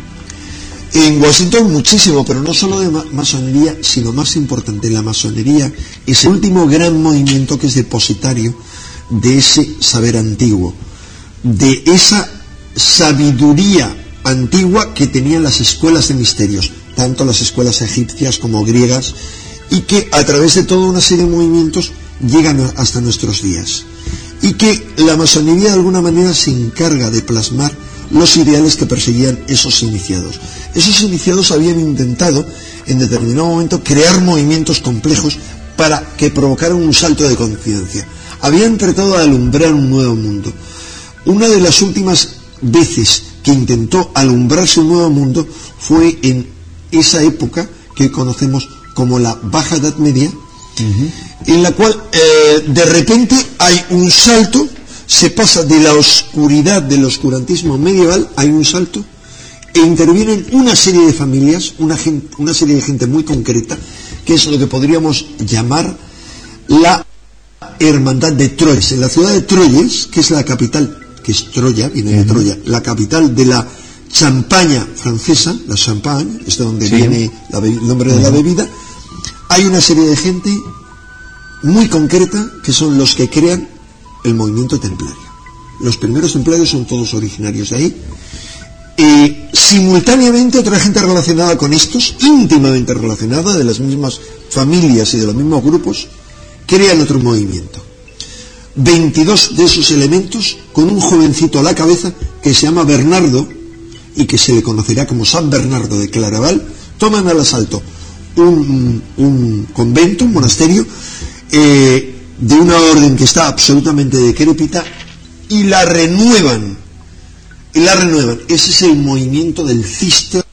En Washington muchísimo, pero no solo de masonería, sino más importante, la masonería es el último gran movimiento que es depositario de ese saber antiguo, de esa sabiduría antigua que tenían las escuelas de misterios, tanto las escuelas egipcias como griegas, y que a través de toda una serie de movimientos llegan hasta nuestros días. Y que la masonería de alguna manera se encarga de plasmar los ideales que perseguían esos iniciados. Esos iniciados habían intentado en determinado momento crear movimientos complejos para que provocaran un salto de conciencia. Habían tratado de alumbrar un nuevo mundo. Una de las últimas veces que intentó alumbrarse un nuevo mundo fue en esa época que conocemos como la Baja Edad Media, en la cual de repente hay un salto, se pasa de la oscuridad del oscurantismo medieval, hay un salto, e intervienen una serie de familias, una serie de gente muy concreta, que es lo que podríamos llamar la Hermandad de Troyes. En la ciudad de Troyes, que es la capital, que es Troya, viene de Troya, la capital de la Champaña francesa, la Champagne, es de donde viene el nombre de la bebida, hay una serie de gente muy concreta que son los que crean el movimiento templario. Los primeros templarios son todos originarios de ahí. Simultáneamente otra gente relacionada con estos, íntimamente relacionada, de las mismas familias y de los mismos grupos, crean otro movimiento. 22 de esos elementos, con un jovencito a la cabeza que se llama Bernardo y que se le conocerá como San Bernardo de Claraval, toman al asalto un convento, un monasterio de una orden que está absolutamente decrépita, y la renuevan. Ese es el movimiento del Cister,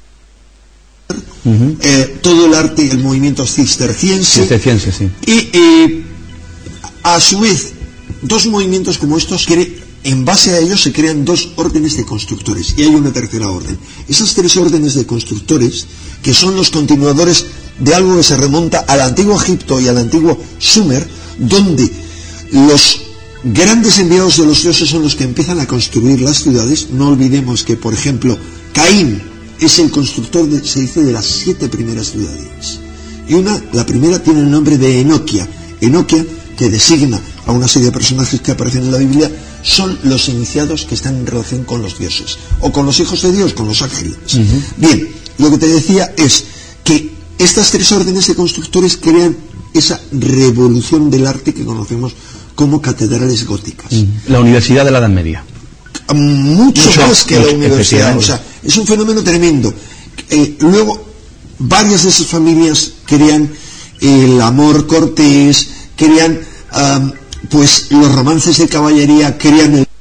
todo el arte, el movimiento cisterciense, sí. Y a su vez, dos movimientos como estos, en base a ellos se crean dos órdenes de constructores, y hay una tercera orden. Esas tres órdenes de constructores, que son los continuadores de algo que se remonta al antiguo Egipto y al antiguo Sumer, donde los grandes enviados de los dioses son los que empiezan a construir las ciudades. No olvidemos que, por ejemplo, Caín es el constructor, se dice, de las 7 primeras ciudades. Y la primera tiene el nombre de Enoquia. Enoquia, que designa a una serie de personajes que aparecen en la Biblia, son los iniciados que están en relación con los dioses, o con los hijos de Dios, con los ángeles. Bien, lo que te decía es que estas tres órdenes de constructores crean esa revolución del arte que conocemos como catedrales góticas. La Universidad de la Edad Media. Mucho más que la universidad. O sea, es un fenómeno tremendo. Luego, varias de esas familias crean el amor cortés, crean pues los romances de caballería, crean el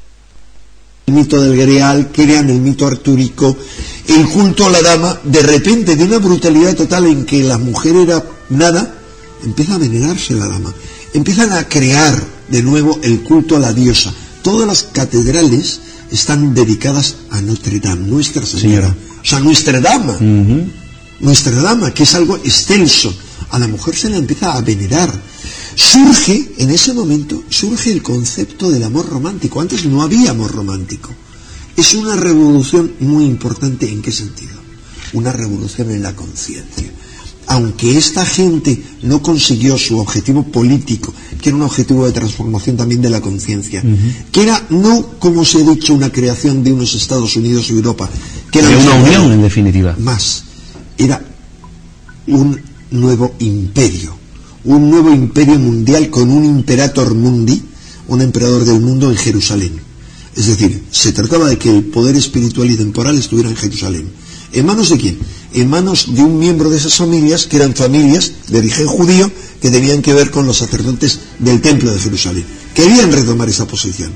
mito del Greal, crean el mito artúrico, el culto a la dama. De repente, de una brutalidad total en que la mujer era nada, empieza a venerarse la dama. Empiezan a crear de nuevo el culto a la diosa. Todas las catedrales están dedicadas a Notre Dame, Nuestra Señora. O sea, Nuestra Dama. Nuestra Dama, que es algo excelso. A la mujer se la empieza a venerar. Surge, en ese momento, el concepto del amor romántico. Antes no había amor romántico. Es una revolución muy importante. ¿En qué sentido? Una revolución en la conciencia. Aunque esta gente no consiguió su objetivo político, que era un objetivo de transformación también de la conciencia, que era no, como os he dicho, una creación de unos Estados Unidos y Europa, que era una unión, en definitiva. Más, era un nuevo imperio mundial con un imperator mundi, un emperador del mundo en Jerusalén. Es decir, se trataba de que el poder espiritual y temporal estuviera en Jerusalén. ¿En manos de quién? En manos de un miembro de esas familias, que eran familias de origen judío, que tenían que ver con los sacerdotes del templo de Jerusalén. Querían retomar esa posición.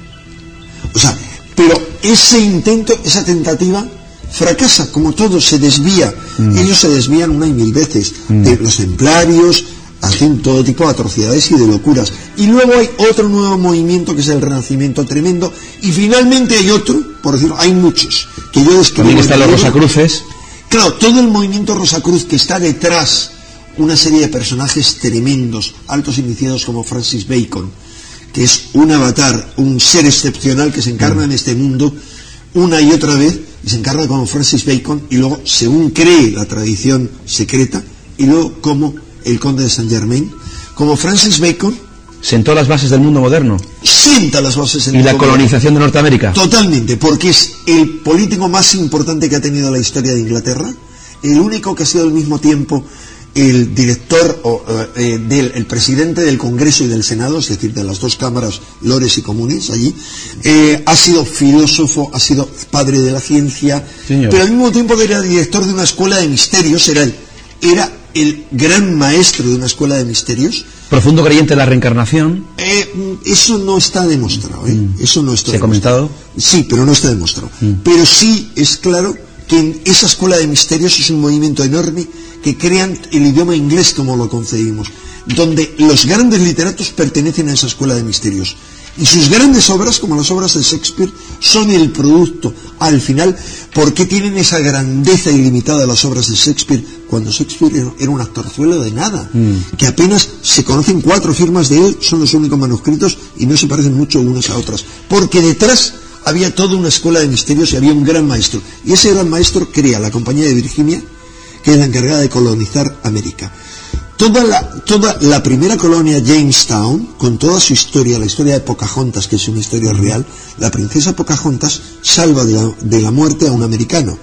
O sea, pero ese intento, esa tentativa, fracasa, como todo, se desvía. Ellos se desvían una y mil veces. De los templarios hacen todo tipo de atrocidades y de locuras. Y luego hay otro nuevo movimiento, que es el Renacimiento tremendo. Y finalmente hay otro, por decirlo, hay muchos, que yo describo. También están los Rosacruces. Claro, todo el movimiento Rosacruz, que está detrás una serie de personajes tremendos, altos iniciados como Francis Bacon, que es un avatar, un ser excepcional que se encarna en este mundo una y otra vez, y se encarna como Francis Bacon, y luego, según cree la tradición secreta, y luego como el conde de Saint Germain, como Francis Bacon sentó las bases del mundo moderno. Sienta las bases del mundo moderno. ¿Y la colonización de Norteamérica? Totalmente, porque es el político más importante que ha tenido la historia de Inglaterra, el único que ha sido al mismo tiempo el director el presidente del Congreso y del Senado, es decir, de las dos cámaras, lores y comunes allí. Ha sido filósofo, ha sido padre de la ciencia, señor, pero al mismo tiempo era director de una escuela de misterios, era el gran maestro de una escuela de misterios. Profundo creyente de la reencarnación. Eso no está demostrado, Eso no está ¿Se ha comentado? Sí, pero no está demostrado. Pero sí es claro que en esa escuela de misterios es un movimiento enorme que crean el idioma inglés como lo concebimos, donde los grandes literatos pertenecen a esa escuela de misterios. Y sus grandes obras, como las obras de Shakespeare, son el producto, al final, ¿por qué tienen esa grandeza ilimitada las obras de Shakespeare? Cuando Shakespeare era un actorzuelo de nada, que apenas se conocen 4 firmas de él, son los únicos manuscritos y no se parecen mucho unas a otras, porque detrás había toda una escuela de misterios y había un gran maestro, y ese gran maestro crea la Compañía de Virginia, que es la encargada de colonizar América. Toda la primera colonia, Jamestown, con toda su historia, la historia de Pocahontas, que es una historia real, la princesa Pocahontas salva de la muerte a un americano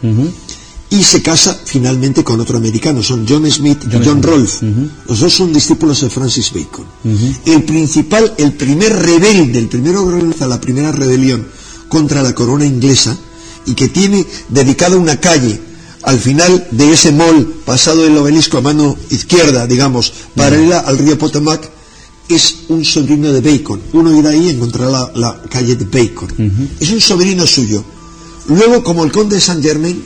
y se casa finalmente con otro americano, son John Smith y John Rolfe. Los dos son discípulos de Francis Bacon. El primer rebelde, el primero que organiza la primera rebelión contra la corona inglesa y que tiene dedicada una calle al final de ese mall, pasado el obelisco a mano izquierda, digamos, paralela al río Potomac, es un sobrino de Bacon. Uno irá ahí y encontrará la calle de Bacon. Es un sobrino suyo. Luego, como el conde de Saint Germain,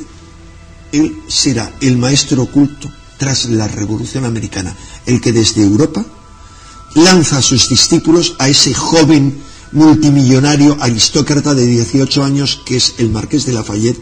él será el maestro oculto tras la Revolución Americana, el que desde Europa lanza a sus discípulos a ese joven multimillonario aristócrata de 18 años que es el Marqués de Lafayette.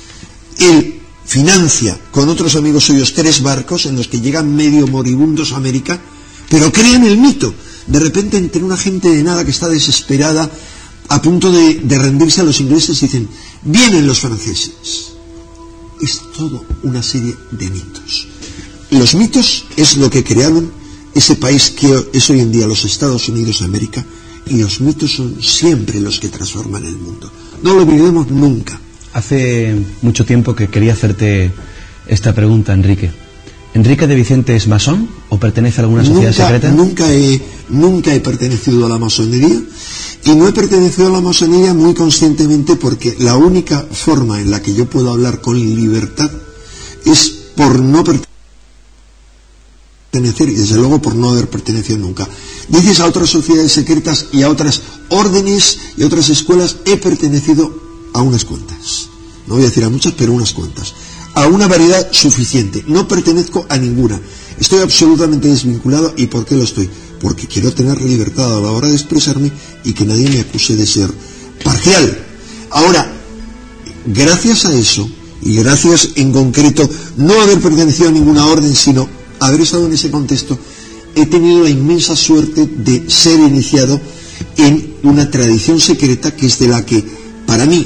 Él financia con otros amigos suyos 3 barcos en los que llegan medio moribundos a América, pero crean el mito. De repente, entre una gente de nada que está desesperada, a punto de rendirse a los ingleses, dicen: vienen los franceses. Es todo una serie de mitos. Los mitos es lo que crearon ese país que es hoy en día los Estados Unidos de América, y los mitos son siempre los que transforman el mundo. No lo olvidemos nunca. Hace mucho tiempo que quería hacerte esta pregunta, Enrique. ¿Enrique de Vicente es masón o pertenece a alguna sociedad secreta? Nunca he pertenecido a la masonería, y no he pertenecido a la masonería muy conscientemente, porque la única forma en la que yo puedo hablar con libertad es por no pertenecer, y desde luego por no haber pertenecido nunca. Dices a otras sociedades secretas y a otras órdenes y a otras escuelas. He pertenecido a unas cuantas, no voy a decir a muchas, pero unas cuantas, a una variedad suficiente. No pertenezco a ninguna, estoy absolutamente desvinculado. ¿Y por qué lo estoy? Porque quiero tener libertad a la hora de expresarme y que nadie me acuse de ser parcial. Ahora, gracias a eso, y gracias en concreto no haber pertenecido a ninguna orden, sino haber estado en ese contexto, he tenido la inmensa suerte de ser iniciado en una tradición secreta, que es de la que, para mí,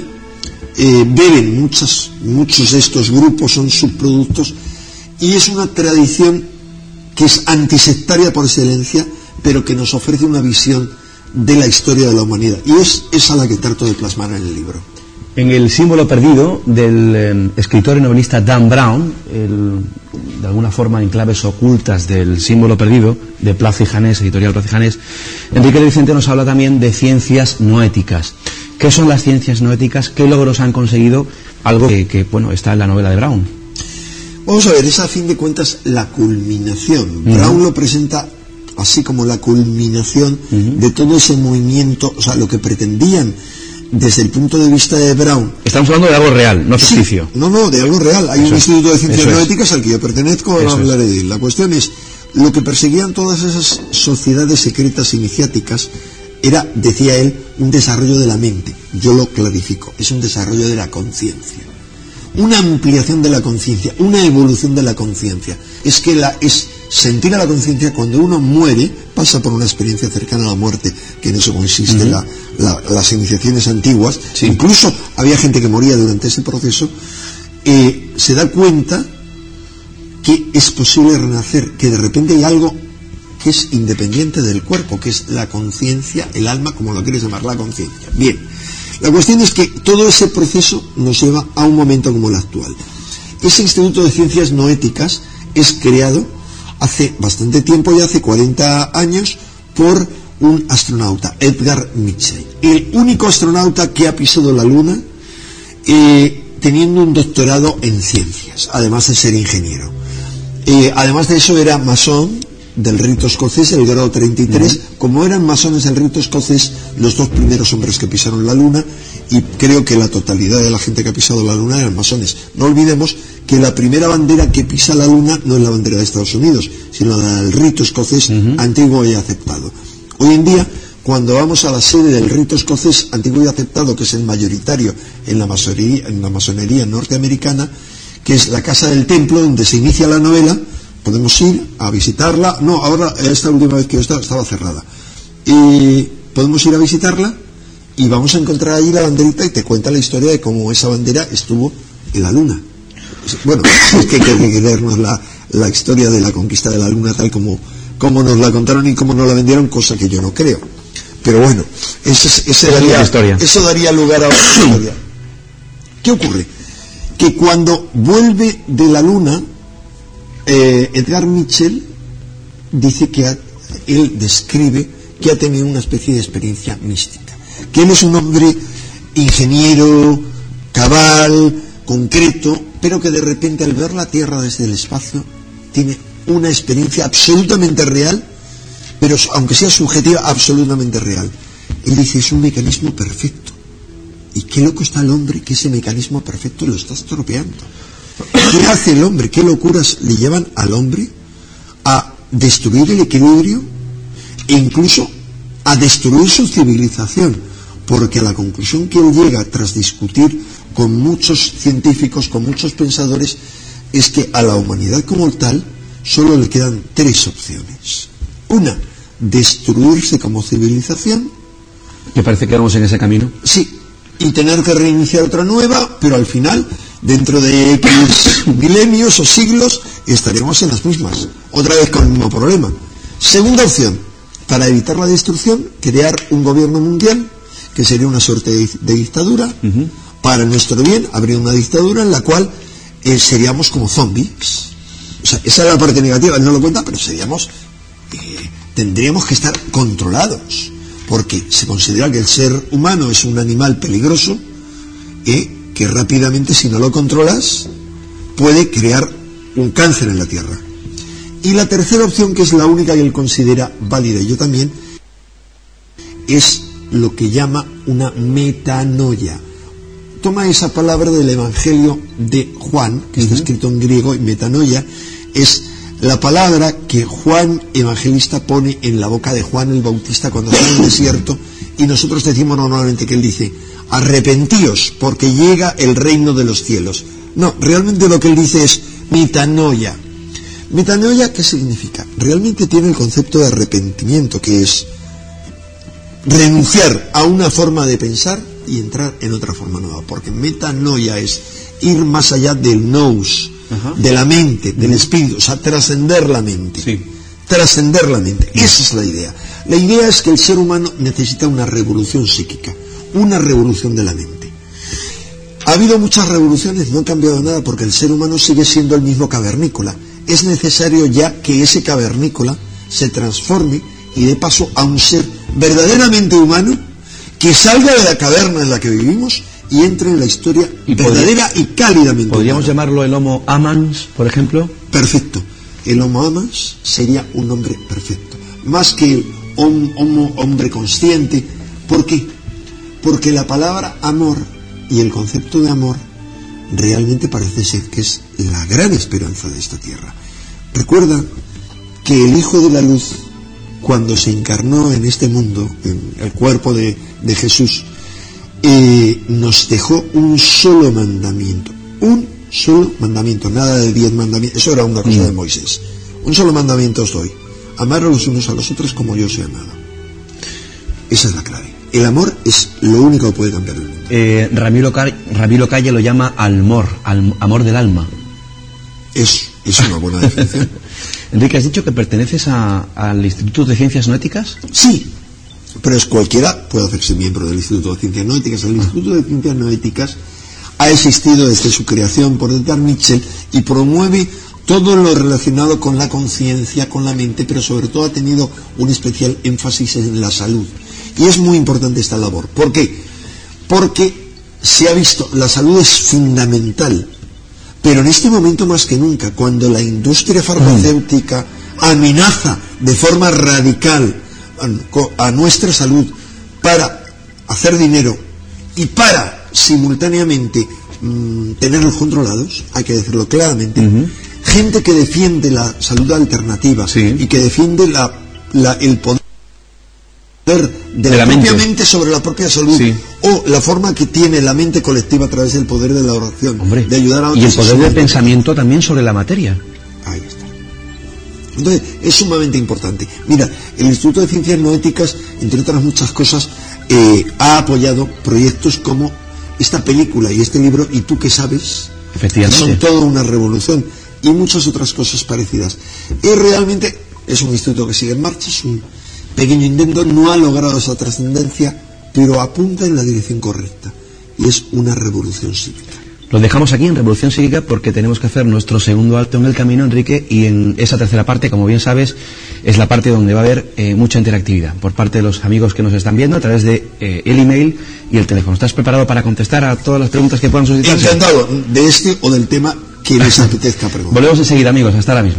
beben muchos de estos grupos, son subproductos, y es una tradición que es antisectaria por excelencia, pero que nos ofrece una visión de la historia de la humanidad, y es esa la que trato de plasmar en el libro. En El símbolo perdido, del escritor y novelista Dan Brown, de alguna forma en claves ocultas del símbolo perdido, de Plaza y Janés, editorial Plaza y Janés, Enrique de Vicente nos habla también de ciencias noéticas. ¿Qué son las ciencias noéticas? ¿Qué logros han conseguido? Algo que está en la novela de Brown. Vamos a ver, es a fin de cuentas la culminación. Brown lo presenta así como la culminación de todo ese movimiento, o sea, lo que pretendían desde el punto de vista de Brown. Estamos hablando de algo real, no ficticio. Sí, no, de algo real. Hay un instituto de ciencias noéticas al que yo pertenezco, ahora hablaré de él. La cuestión es, lo que perseguían todas esas sociedades secretas iniciáticas era, decía él, un desarrollo de la mente. Yo lo clarifico, es un desarrollo de la conciencia, una ampliación de la conciencia, una evolución de la conciencia. Es que es sentir a la conciencia cuando uno muere, pasa por una experiencia cercana a la muerte, que en eso consiste las iniciaciones antiguas. Sí. Incluso había gente que moría durante ese proceso. Se da cuenta que es posible renacer, que de repente hay algo que es independiente del cuerpo, que es la conciencia, el alma, como lo quieres llamar, la conciencia. Bien, la cuestión es que todo ese proceso nos lleva a un momento como el actual. Ese Instituto de Ciencias Noéticas es creado hace bastante tiempo, ya hace 40 años, por un astronauta, Edgar Mitchell, el único astronauta que ha pisado la Luna, teniendo un doctorado en ciencias, además de ser ingeniero. Además de eso, era masón, del rito escocés, el grado 33, como eran masones del rito escocés, los 2 primeros hombres que pisaron la luna, y creo que la totalidad de la gente que ha pisado la luna eran masones. No olvidemos que la primera bandera que pisa la luna no es la bandera de Estados Unidos, sino la del rito escocés antiguo y aceptado. Hoy en día, cuando vamos a la sede del rito escocés antiguo y aceptado, que es el mayoritario en la masonería norteamericana, que es la casa del templo donde se inicia la novela, podemos ir a visitarla. No, ahora, esta última vez que yo estaba cerrada. Y podemos ir a visitarla y vamos a encontrar ahí la banderita y te cuenta la historia de cómo esa bandera estuvo en la luna. Bueno, es que hay que leernos la historia de la conquista de la luna tal como nos la contaron y como nos la vendieron, cosa que yo no creo. Pero bueno, eso daría lugar a otra historia. ¿Qué ocurre? Que cuando vuelve de la luna, Edgar Mitchell dice que él describe que ha tenido una especie de experiencia mística, que él es un hombre ingeniero, cabal, concreto, pero que de repente al ver la Tierra desde el espacio tiene una experiencia absolutamente real, pero aunque sea subjetiva, absolutamente real. Él dice, es un mecanismo perfecto. Y qué loco está el hombre que ese mecanismo perfecto lo está estropeando. ¿Qué hace el hombre? ¿Qué locuras le llevan al hombre a destruir el equilibrio e incluso a destruir su civilización? Porque a la conclusión que él llega tras discutir con muchos científicos, con muchos pensadores, es que a la humanidad como tal solo le quedan 3 opciones. Una, destruirse como civilización. ¿Te parece que vamos en ese camino? Sí, y tener que reiniciar otra nueva, pero al final, dentro de X milenios o siglos, estaremos en las mismas, otra vez con el mismo problema. Segunda opción, para evitar la destrucción, crear un gobierno mundial, que sería una suerte de dictadura. Para nuestro bien, habría una dictadura en la cual seríamos como zombies. O sea, esa era la parte negativa, él no lo cuenta, pero tendríamos que estar controlados, porque se considera que el ser humano es un animal peligroso, que rápidamente, si no lo controlas, puede crear un cáncer en la Tierra. Y la tercera opción, que es la única que él considera válida, y yo también, es lo que llama una metanoia. Toma esa palabra del Evangelio de Juan, que está escrito en griego, y metanoia es la palabra que Juan Evangelista pone en la boca de Juan el Bautista cuando está en el desierto, y nosotros decimos normalmente que él dice, arrepentíos porque llega el reino de los cielos. No, realmente lo que él dice es metanoia. Metanoia, ¿qué significa? Realmente tiene el concepto de arrepentimiento, que es renunciar a una forma de pensar y entrar en otra forma nueva, porque metanoia es ir más allá del nous, de la mente, del espíritu, o sea, trascender la mente. Sí. Trascender la mente, esa es la idea. La idea es que el ser humano necesita una revolución psíquica, una revolución de la mente. Ha habido muchas revoluciones, no ha cambiado nada, porque el ser humano sigue siendo el mismo cavernícola. Es necesario ya que ese cavernícola se transforme y dé paso a un ser verdaderamente humano que salga de la caverna en la que vivimos y entre en la historia verdadera y cálidamente. ¿Podríamos llamarlo el Homo Amans, por ejemplo? Perfecto. El Homo Amans sería un hombre perfecto, más que el hombre consciente. ¿Por qué? Porque la palabra amor y el concepto de amor realmente parece ser que es la gran esperanza de esta tierra. Recuerda que el Hijo de la Luz, cuando se encarnó en este mundo, en el cuerpo de Jesús, nos dejó un solo mandamiento, nada de 10 mandamientos, eso era una cosa de Moisés. Un solo mandamiento os doy, amar a los unos a los otros como yo os he amado. Esa es la clave. El amor es lo único que puede cambiar el mundo. Ramiro Calle lo llama amor del alma. Es una buena definición. Enrique, ¿has dicho que perteneces al Instituto de Ciencias Noéticas? Sí, pero cualquiera puede hacerse miembro del Instituto de Ciencias Noéticas. El Instituto de Ciencias Noéticas ha existido desde su creación por Edgar Mitchell y promueve todo lo relacionado con la conciencia, con la mente, pero sobre todo ha tenido un especial énfasis en la salud. Y es muy importante esta labor. ¿Por qué? Porque se ha visto, la salud es fundamental, pero en este momento más que nunca, cuando la industria farmacéutica amenaza de forma radical a nuestra salud para hacer dinero y para simultáneamente tenerlos controlados, hay que decirlo claramente, gente que defiende la salud alternativa y que defiende el poder de la propia mente sobre la propia salud, o la forma que tiene la mente colectiva a través del poder de la oración, de ayudar a otros. Y el poder del pensamiento también sobre la materia. Ahí está. Entonces, es sumamente importante. Mira, el Instituto de Ciencias Noéticas, entre otras muchas cosas, ha apoyado proyectos como esta película y este libro, Y tú qué sabes, efectivamente, son toda una revolución, y muchas otras cosas parecidas. Y realmente es un instituto que sigue en marcha, es un pequeño intento, no ha logrado esa trascendencia, pero apunta en la dirección correcta, y es una revolución cívica. Lo dejamos aquí en Revolución Psíquica porque tenemos que hacer nuestro segundo alto en el camino, Enrique, y en esa tercera parte, como bien sabes, es la parte donde va a haber mucha interactividad por parte de los amigos que nos están viendo a través de el email y el teléfono. ¿Estás preparado para contestar a todas las preguntas que puedan suscitarse? Encantado, de este o del tema que les apetezca preguntar. Volvemos enseguida, amigos, hasta ahora mismo.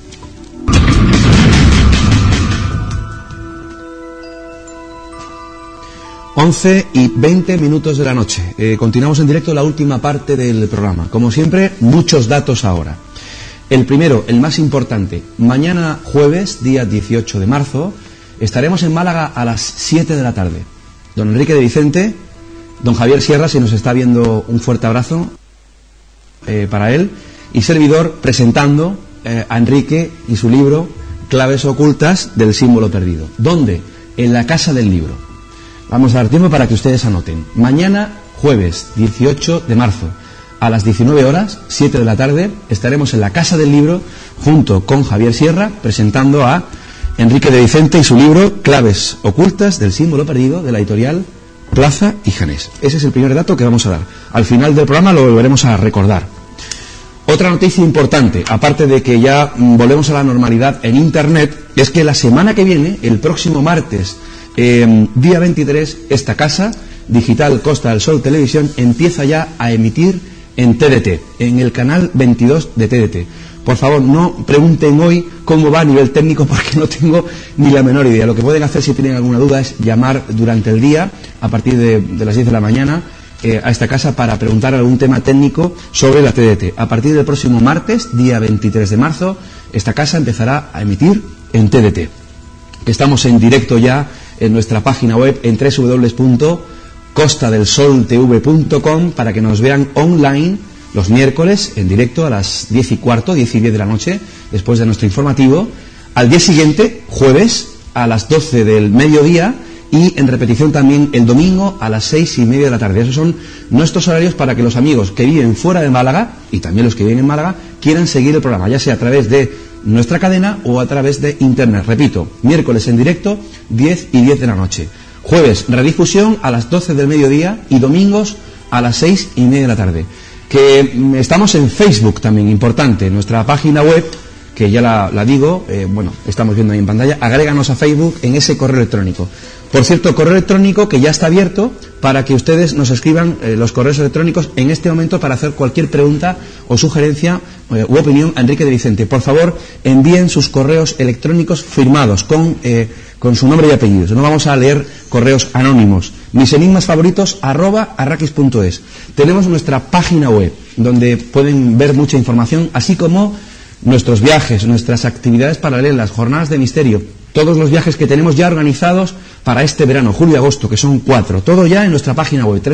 Once y 20 minutos de la noche. Continuamos en directo la última parte del programa. Como siempre, muchos datos ahora. El primero, el más importante. Mañana jueves, día 18 de marzo, estaremos en Málaga a las 7 de la tarde. Don Enrique de Vicente, don Javier Sierra, si nos está viendo, un fuerte abrazo para él, y servidor presentando a Enrique y su libro Claves ocultas del símbolo perdido. ¿Dónde? En la Casa del Libro. Vamos a dar tiempo para que ustedes anoten. Mañana, jueves 18 de marzo, a las 19 horas, 7 de la tarde, estaremos en la Casa del Libro junto con Javier Sierra presentando a Enrique de Vicente y su libro Claves ocultas del símbolo perdido, de la editorial Plaza y Janés. Ese es el primer dato que vamos a dar. Al final del programa lo volveremos a recordar. Otra noticia importante, aparte de que ya volvemos a la normalidad en Internet, es que la semana que viene, el próximo martes, día 23, esta casa digital Costa del Sol Televisión empieza ya a emitir en TDT, en el canal 22 de TDT. Por favor, no pregunten hoy cómo va a nivel técnico, porque no tengo ni la menor idea. Lo que pueden hacer, si tienen alguna duda, es llamar durante el día, a partir de las 10 de la mañana, a esta casa para preguntar algún tema técnico sobre la TDT. A partir del próximo martes, día 23 de marzo, esta casa empezará a emitir en TDT. Estamos en directo ya en nuestra página web en www.costadelsoltv.com para que nos vean online los miércoles en directo a las 10:15, 10 y 10 de la noche, después de nuestro informativo. Al día siguiente, jueves, a las 12 del mediodía, y en repetición también el domingo a las 6:30 de la tarde. Esos son nuestros horarios para que los amigos que viven fuera de Málaga, y también los que viven en Málaga, quieran seguir el programa, ya sea a través de nuestra cadena o a través de internet. Repito, miércoles en directo, 10 y 10 de la noche. Jueves, redifusión a las 12 del mediodía, y domingos a las 6:30 de la tarde. Que estamos en Facebook también, importante, nuestra página web, que ya la digo, estamos viendo ahí en pantalla, agréganos a Facebook en ese correo electrónico. Por cierto, correo electrónico que ya está abierto para que ustedes nos escriban los correos electrónicos en este momento para hacer cualquier pregunta o sugerencia u opinión a Enrique de Vicente. Por favor, envíen sus correos electrónicos firmados con su nombre y apellidos. No vamos a leer correos anónimos. misenigmasfavoritos@arrakis.es. Tenemos nuestra página web donde pueden ver mucha información, así como nuestros viajes, nuestras actividades paralelas, las jornadas de misterio, todos los viajes que tenemos ya organizados para este verano, julio y agosto, que son 4. Todo ya en nuestra página web,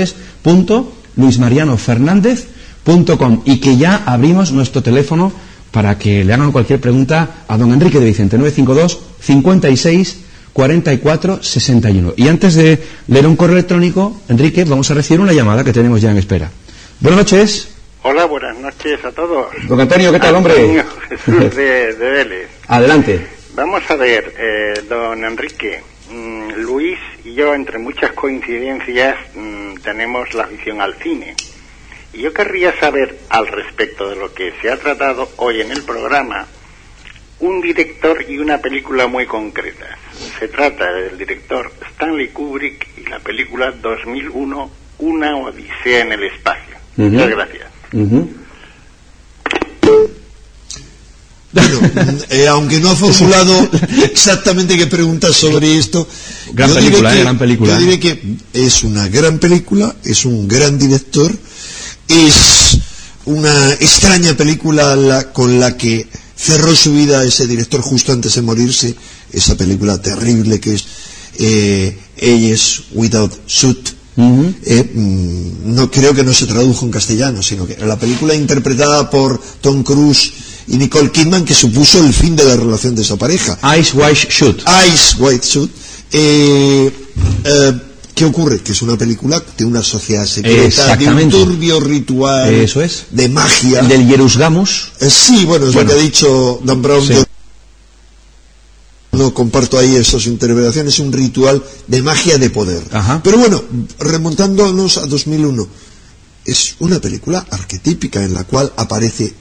www.luismarianofernandez.com, y que ya abrimos nuestro teléfono para que le hagan cualquier pregunta a don Enrique de Vicente, 952 56 44 61. Y antes de leer un correo electrónico, Enrique, vamos a recibir una llamada que tenemos ya en espera. Buenas noches. Hola, buenas noches a todos. Don Antonio, ¿qué tal, hombre? Antonio Jesús de Vélez. Adelante. Vamos a ver, don Enrique, Luis y yo, entre muchas coincidencias, tenemos la afición al cine. Y yo querría saber, al respecto de lo que se ha tratado hoy en el programa, un director y una película muy concreta. Se trata del director Stanley Kubrick y la película 2001, Una odisea en el espacio. Muchas gracias. Bueno, aunque no ha formulado exactamente qué preguntas sobre esto, gran película. Yo diré que es una gran película, es un gran director, es una extraña película con la que cerró su vida ese director justo antes de morirse, esa película terrible que es Eyes Without Suit. No creo que no se tradujo en castellano, sino que la película interpretada por Tom Cruise y Nicole Kidman, que supuso el fin de la relación de esa pareja. Eyes Wide Shut. Eyes Wide Shut. ¿Qué ocurre? Que es una película de una sociedad secreta, de un turbio ritual. Eso es. De magia. El del Jerusgamus. Sí, bueno, es lo que ha dicho Dan Brown. Sí. No comparto ahí esas interpretaciones, es un ritual de magia de poder. Ajá. Pero bueno, remontándonos a 2001, es una película arquetípica en la cual aparece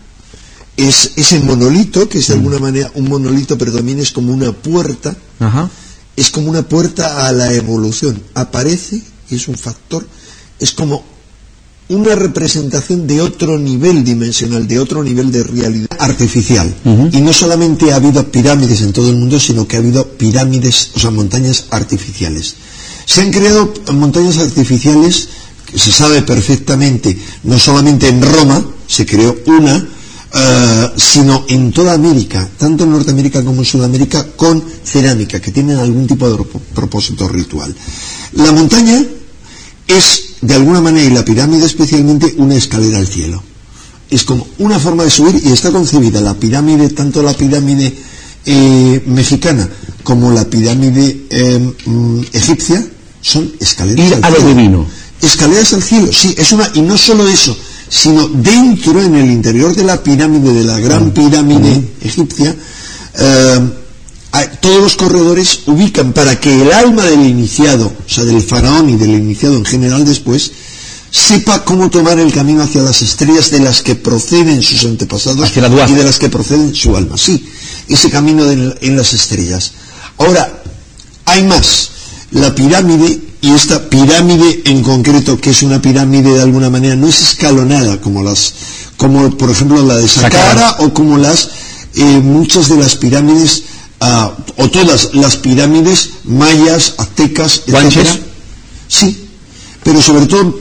ese monolito, que es de alguna manera un monolito, pero también es como una puerta. Ajá. Es como una puerta a la evolución. Aparece, y es un factor, es como una representación de otro nivel dimensional, de otro nivel de realidad artificial. Y no solamente ha habido pirámides en todo el mundo, sino que ha habido pirámides, o sea, montañas artificiales. Se han creado montañas artificiales, que se sabe perfectamente, no solamente en Roma, se creó una, sino en toda América, tanto en Norteamérica como en Sudamérica, con cerámica, que tienen algún tipo de propósito ritual. La montaña es, de alguna manera, y la pirámide especialmente, una escalera al cielo. Es como una forma de subir, y está concebida la pirámide, tanto la pirámide mexicana como la pirámide egipcia, son escaleras al cielo. Divino. Escaleras al cielo, sí, y no solo eso, sino dentro, en el interior de la pirámide, de la gran pirámide egipcia, todos los corredores ubican para que el alma del iniciado, o sea, del faraón y del iniciado en general después, sepa cómo tomar el camino hacia las estrellas de las que proceden sus antepasados y de las que proceden su alma. Sí, ese camino en las estrellas. Ahora, hay más. La pirámide, y esta pirámide en concreto, que es una pirámide de alguna manera, no es escalonada como por ejemplo la de Saqqara o como muchas de las pirámides, o todas las pirámides mayas, aztecas, etcétera. Sí, pero sobre todo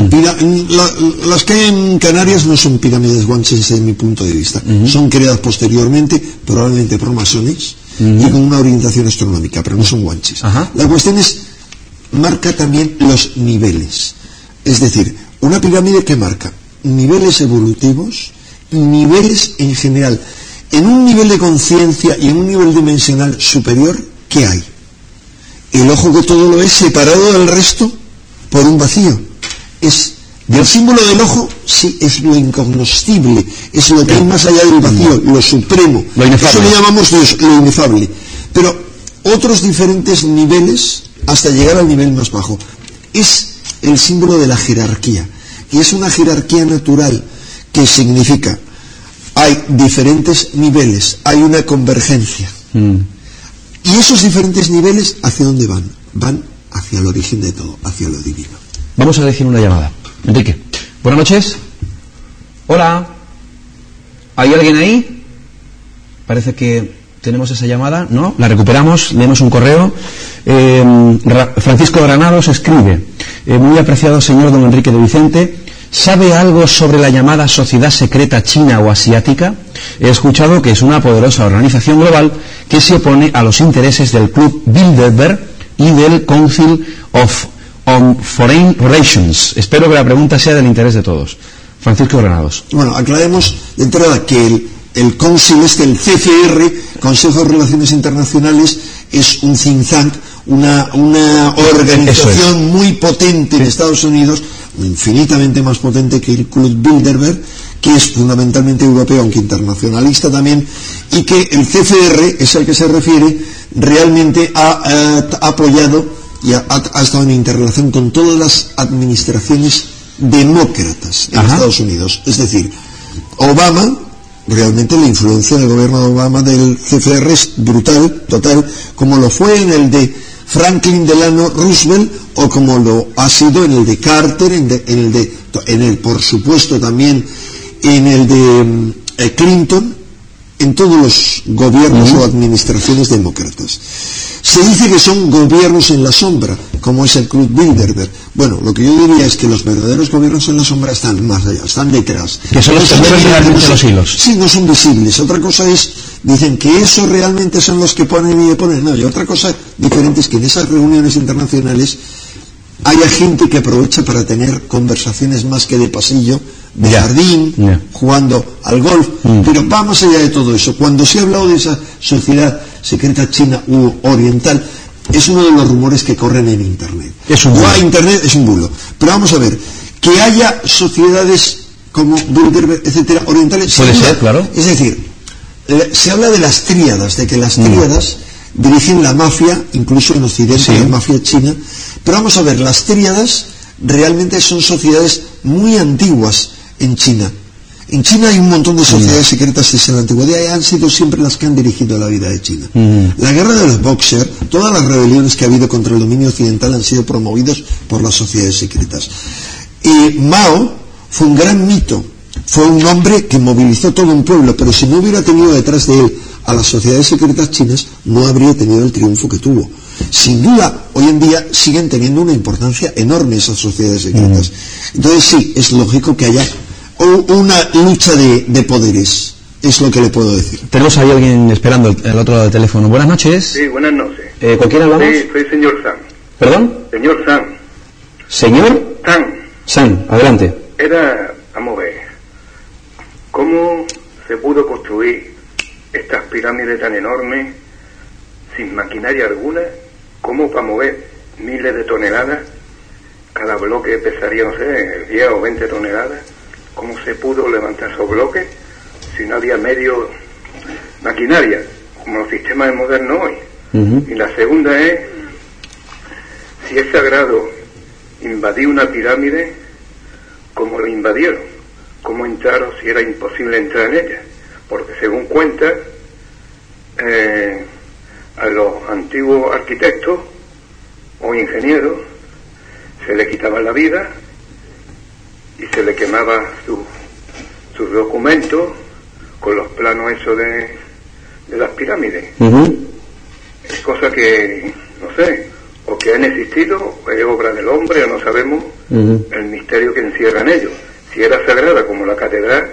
las que hay en Canarias no son pirámides guanches desde mi punto de vista. Son creadas posteriormente, probablemente por masones, y con una orientación astronómica, pero no son guanches. La cuestión marca también los niveles. Es decir, una pirámide que marca niveles evolutivos y niveles en general. En un nivel de conciencia y en un nivel dimensional superior, ¿qué hay? El ojo que todo lo es, separado del resto por un vacío. El símbolo del ojo, sí, es lo incognoscible, es lo que hay más allá del vacío, lo supremo. Eso lo llamamos Dios, lo inefable. Pero otros diferentes niveles, hasta llegar al nivel más bajo, es el símbolo de la jerarquía. Y es una jerarquía natural que significa, hay diferentes niveles, hay una convergencia. Y esos diferentes niveles, ¿hacia dónde van? Van hacia el origen de todo, hacia lo divino. Vamos a elegir una llamada. Enrique, buenas noches. Hola. ¿Hay alguien ahí? Parece que tenemos esa llamada, ¿no? La recuperamos, leemos un correo. Francisco Granados escribe: muy apreciado señor don Enrique de Vicente, ¿sabe algo sobre la llamada sociedad secreta china o asiática? He escuchado que es una poderosa organización global que se opone a los intereses del Club Bilderberg y del Council on Foreign Relations. Espero que la pregunta sea del interés de todos. Francisco Granados. Bueno, aclaremos de entrada que el Council el CCR, Consejo de Relaciones Internacionales, es un think tank, una organización muy potente de Estados Unidos, infinitamente más potente que el Club Bilderberg, que es fundamentalmente europeo, aunque internacionalista también, y que el CCR es al que se refiere, realmente ha apoyado y ha estado en interrelación con todas las administraciones demócratas en Estados Unidos. Es decir, Obama, realmente la influencia del gobierno de Obama del CFR es brutal, total, como lo fue en el de Franklin Delano Roosevelt, o como lo ha sido en el de Carter, por supuesto también en el de Clinton, en todos los gobiernos o administraciones demócratas. Se dice que son gobiernos en la sombra, como es el Club Bilderberg. Bueno, lo que yo diría es que los verdaderos gobiernos en la sombra están más allá, están detrás. Que son los que mueven realmente los hilos. Sí, no son visibles. Otra cosa es, dicen que eso realmente son los que ponen y deponen. No, y otra cosa diferente es que en esas reuniones internacionales haya gente que aprovecha para tener conversaciones más que de pasillo, de jardín, jugando al golf, pero va más allá de todo eso. Cuando se ha hablado de esa sociedad secreta china u oriental, es uno de los rumores que corren en Internet. Internet es un bulo. Pero vamos a ver, que haya sociedades como Bilderberg, etcétera, orientales. Puede ser, claro. Es decir, se habla de las tríadas, de que las tríadas dirigen la mafia, incluso en Occidente, la mafia china. Pero vamos a ver, las tríadas realmente son sociedades muy antiguas en China. En China hay un montón de sociedades secretas desde la antigüedad y han sido siempre las que han dirigido la vida de China. La guerra de los Boxer, todas las rebeliones que ha habido contra el dominio occidental han sido promovidos por las sociedades secretas. Y Mao fue un gran mito, fue un hombre que movilizó todo un pueblo, pero si no hubiera tenido detrás de él a las sociedades secretas chinas, no habría tenido el triunfo que tuvo. Sin duda, hoy en día siguen teniendo una importancia enorme esas sociedades secretas. Entonces sí, es lógico que haya una lucha de poderes, es lo que le puedo decir. Tenemos ahí a alguien esperando el otro lado del teléfono. Buenas noches. Sí, buenas noches. ¿Con quién hablamos? Sí, soy señor San. ¿Perdón? Señor San. ¿Señor? San, adelante. Vamos a ver, ¿cómo se pudo construir estas pirámides tan enormes sin maquinaria alguna? ¿Cómo para mover miles de toneladas? Cada bloque pesaría, no sé, 10 o 20 toneladas. ¿Cómo se pudo levantar esos bloques si no había medio maquinaria, como los sistemas modernos hoy? Y la segunda es, si es sagrado invadir una pirámide, ¿cómo lo invadieron? ¿Cómo entraron si era imposible entrar en ella? Porque según cuenta, a los antiguos arquitectos o ingenieros se le quitaba la vida y se le quemaba sus documentos con los planos esos de las pirámides. Es cosa que, no sé, o que han existido, o es obra del hombre, o no sabemos el misterio que encierran ellos. Si era sagrada como la catedral,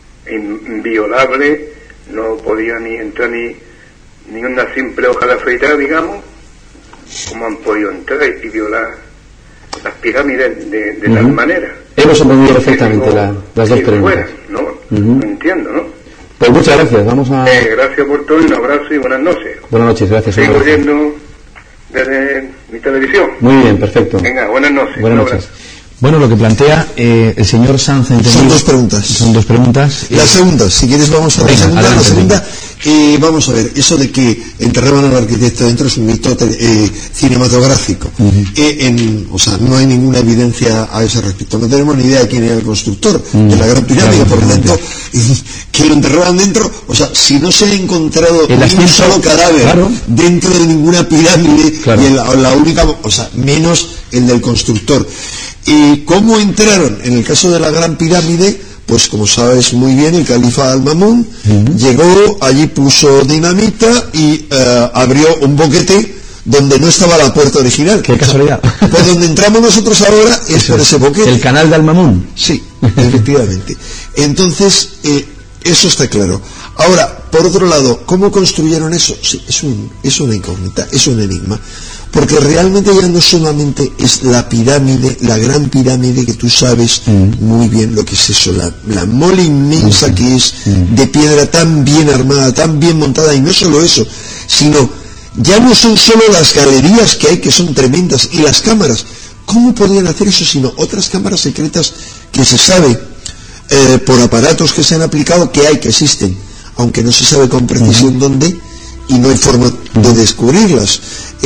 inviolable, no podía ni entrar ni una simple hoja de afeitar, digamos, ¿cómo han podido entrar y violar las pirámides de tal manera? Hemos entendido perfectamente las dos preguntas. No entiendo, ¿no? Pues muchas gracias, vamos a... gracias por todo, un abrazo y buenas noches. Buenas noches, gracias. Sigo oyendo desde mi televisión. Muy bien, perfecto. Venga, buenas noches. Buenas noches. Bueno, lo que plantea el señor Sanz... Son dos preguntas. Son dos preguntas. La segunda, si quieres vamos a la segunda. La segunda, vamos a ver, eso de que enterraban al arquitecto dentro es un mito cinematográfico. O sea, no hay ninguna evidencia a ese respecto. No tenemos ni idea de quién era el constructor de la Gran Pirámide, por lo tanto, que lo enterraban dentro, o sea, si no se ha encontrado ni un solo cadáver dentro de ninguna pirámide, y la única, o sea, menos el del constructor. ¿Y cómo entraron? En el caso de la Gran Pirámide, pues como sabes muy bien, el califa Al-Mamun llegó, allí puso dinamita y abrió un boquete donde no estaba la puerta original. ¡Qué casualidad! Por donde entramos nosotros ahora es por ese boquete. ¿El canal de Al-Mamun? Sí, efectivamente. Entonces, eso está claro. Ahora, por otro lado, ¿cómo construyeron eso? Sí, es una incógnita, es un enigma. Porque realmente ya no solamente es la pirámide, la Gran Pirámide, que tú sabes muy bien lo que es eso, la mole inmensa que es de piedra tan bien armada, tan bien montada, y no solo eso, sino ya no son solo las galerías que hay, que son tremendas, y las cámaras. ¿Cómo podrían hacer eso sino otras cámaras secretas que se sabe por aparatos que se han aplicado que existen, aunque no se sabe con precisión dónde y no hay forma de descubrirlas?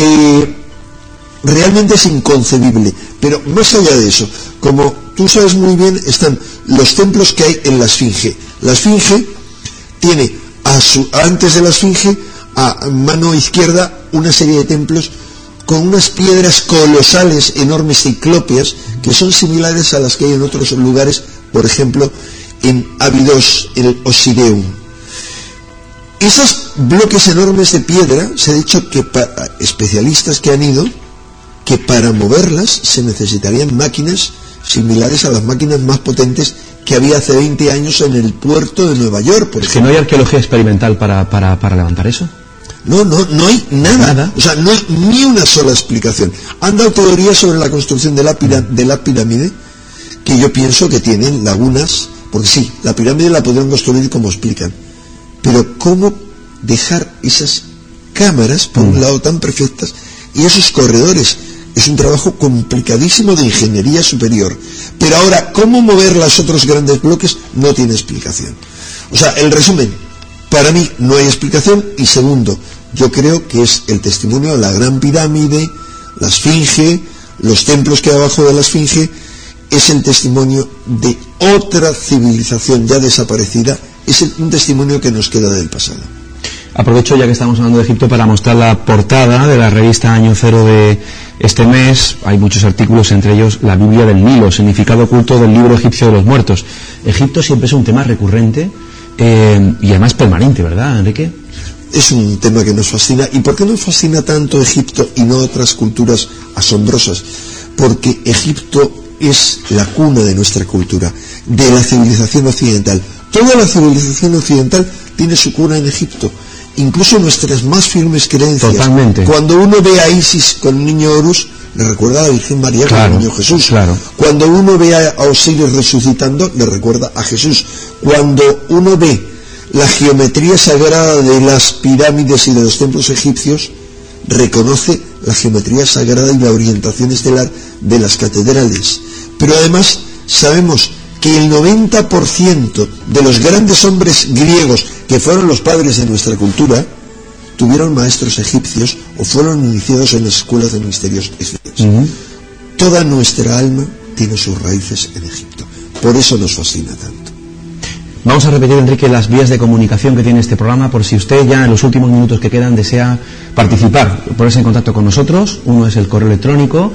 Realmente es inconcebible. Pero más allá de eso, como tú sabes muy bien, están los templos que hay en la Esfinge. La Esfinge tiene antes de la Esfinge, a mano izquierda, una serie de templos con unas piedras colosales, enormes, ciclópeas, que son similares a las que hay en otros lugares, por ejemplo en Abidos, el Osideum. Esos bloques enormes de piedra, se ha dicho que especialistas que han ido, que para moverlas se necesitarían máquinas similares a las máquinas más potentes que había hace 20 años en el puerto de Nueva York, por ejemplo. ¿Que no hay arqueología experimental para levantar eso? No hay nada. O sea, no hay ni una sola explicación. Han dado teorías sobre la construcción de la pirámide, que yo pienso que tienen lagunas, porque sí, la pirámide la podrían construir como explican, pero ¿cómo dejar esas cámaras, por un lado, tan perfectas, y esos corredores? Es un trabajo complicadísimo de ingeniería superior. Pero ahora, ¿cómo mover los otros grandes bloques? No tiene explicación. O sea, el resumen, para mí no hay explicación. Y segundo, yo creo que es el testimonio de la Gran Pirámide, la Esfinge, los templos que hay abajo de la Esfinge, es el testimonio de otra civilización ya desaparecida, es un testimonio que nos queda del pasado. Aprovecho, ya que estamos hablando de Egipto, para mostrar la portada de la revista Año Cero de este mes. Hay muchos artículos, entre ellos la Biblia del Nilo, significado oculto del libro egipcio de los muertos. Egipto siempre es un tema recurrente y además permanente, ¿verdad, Enrique? Es un tema que nos fascina. ¿Y por qué nos fascina tanto Egipto y no otras culturas asombrosas? Porque Egipto es la cuna de nuestra cultura, de la civilización occidental. Toda la civilización occidental tiene su cuna en Egipto. Incluso nuestras más firmes creencias. Totalmente. Cuando uno ve a Isis con el niño Horus, le recuerda a la Virgen María con el niño Jesús. Claro. Cuando uno ve a Osiris resucitando, le recuerda a Jesús. Cuando uno ve la geometría sagrada de las pirámides y de los templos egipcios, reconoce la geometría sagrada y la orientación estelar de las catedrales. Pero además sabemos que el 90% de los grandes hombres griegos que fueron los padres de nuestra cultura tuvieron maestros egipcios o fueron iniciados en las escuelas de misterios egipcios. Toda nuestra alma tiene sus raíces en Egipto. Por eso nos fascina tanto. Vamos a repetir, Enrique, las vías de comunicación que tiene este programa, por si usted ya en los últimos minutos que quedan desea participar, ponerse en contacto con nosotros. Uno es el correo electrónico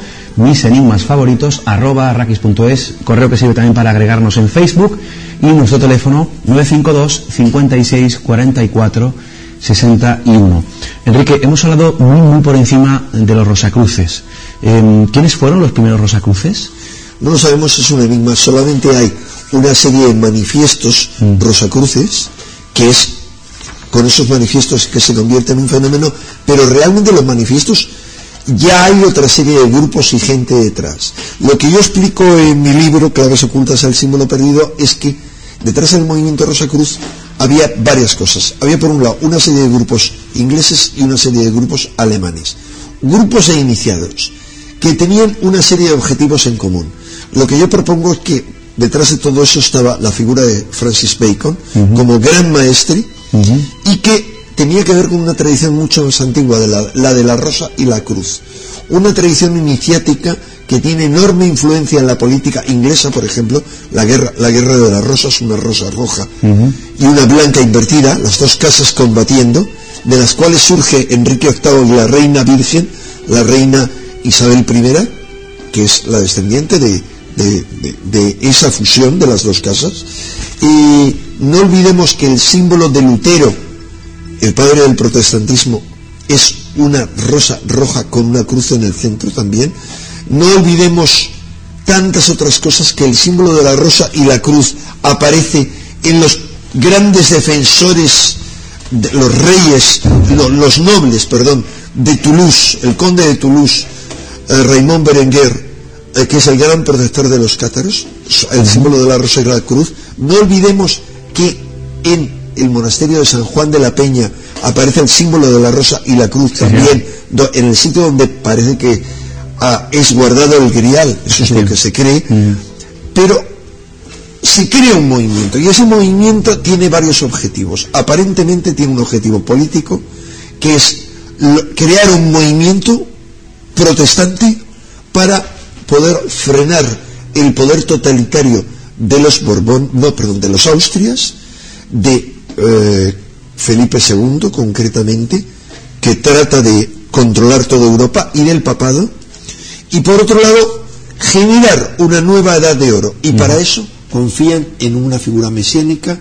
misenigmasfavoritos@rakis.es, correo que sirve también para agregarnos en Facebook, y nuestro teléfono 952 56 44 61. Enrique, hemos hablado muy por encima de los Rosacruces. ¿Quiénes fueron los primeros Rosacruces? No lo sabemos, es un enigma. Solamente hay una serie de manifiestos Rosacruces, que es con esos manifiestos que se convierte en un fenómeno, pero realmente los manifiestos ya hay otra serie de grupos y gente detrás. Lo que yo explico en mi libro, Claves ocultas al símbolo perdido, es que detrás del movimiento Rosacruz había varias cosas. Había, por un lado, una serie de grupos ingleses y una serie de grupos alemanes. Grupos de iniciados que tenían una serie de objetivos en común. Lo que yo propongo es que detrás de todo eso estaba la figura de Francis Bacon como gran maestre, y que tenía que ver con una tradición mucho más antigua, la de la rosa y la cruz. Una tradición iniciática que tiene enorme influencia en la política inglesa, por ejemplo. La guerra de las rosas, una rosa roja y una blanca invertida, las dos casas combatiendo, de las cuales surge Enrique VIII y la reina virgen, la reina Isabel I, que es la descendiente de esa fusión de las dos casas. Y no olvidemos que el símbolo de Lutero, el padre del protestantismo, es una rosa roja con una cruz en el centro también. No olvidemos tantas otras cosas, que el símbolo de la rosa y la cruz aparece en los grandes defensores, los reyes, los nobles, de Toulouse, el conde de Toulouse, Raymond Berenguer, que es el gran protector de los cátaros, el símbolo de la rosa y la cruz. No olvidemos que en el monasterio de San Juan de la Peña aparece el símbolo de la rosa y la cruz también, en el sitio donde parece que es guardado el grial. Eso es lo que se cree. Pero se crea un movimiento, y ese movimiento tiene varios objetivos. Aparentemente tiene un objetivo político, que es crear un movimiento protestante para poder frenar el poder totalitario de los de los Austrias, de Felipe II concretamente, que trata de controlar toda Europa, y del papado, y por otro lado generar una nueva edad de oro, y para eso confían en una figura mesiánica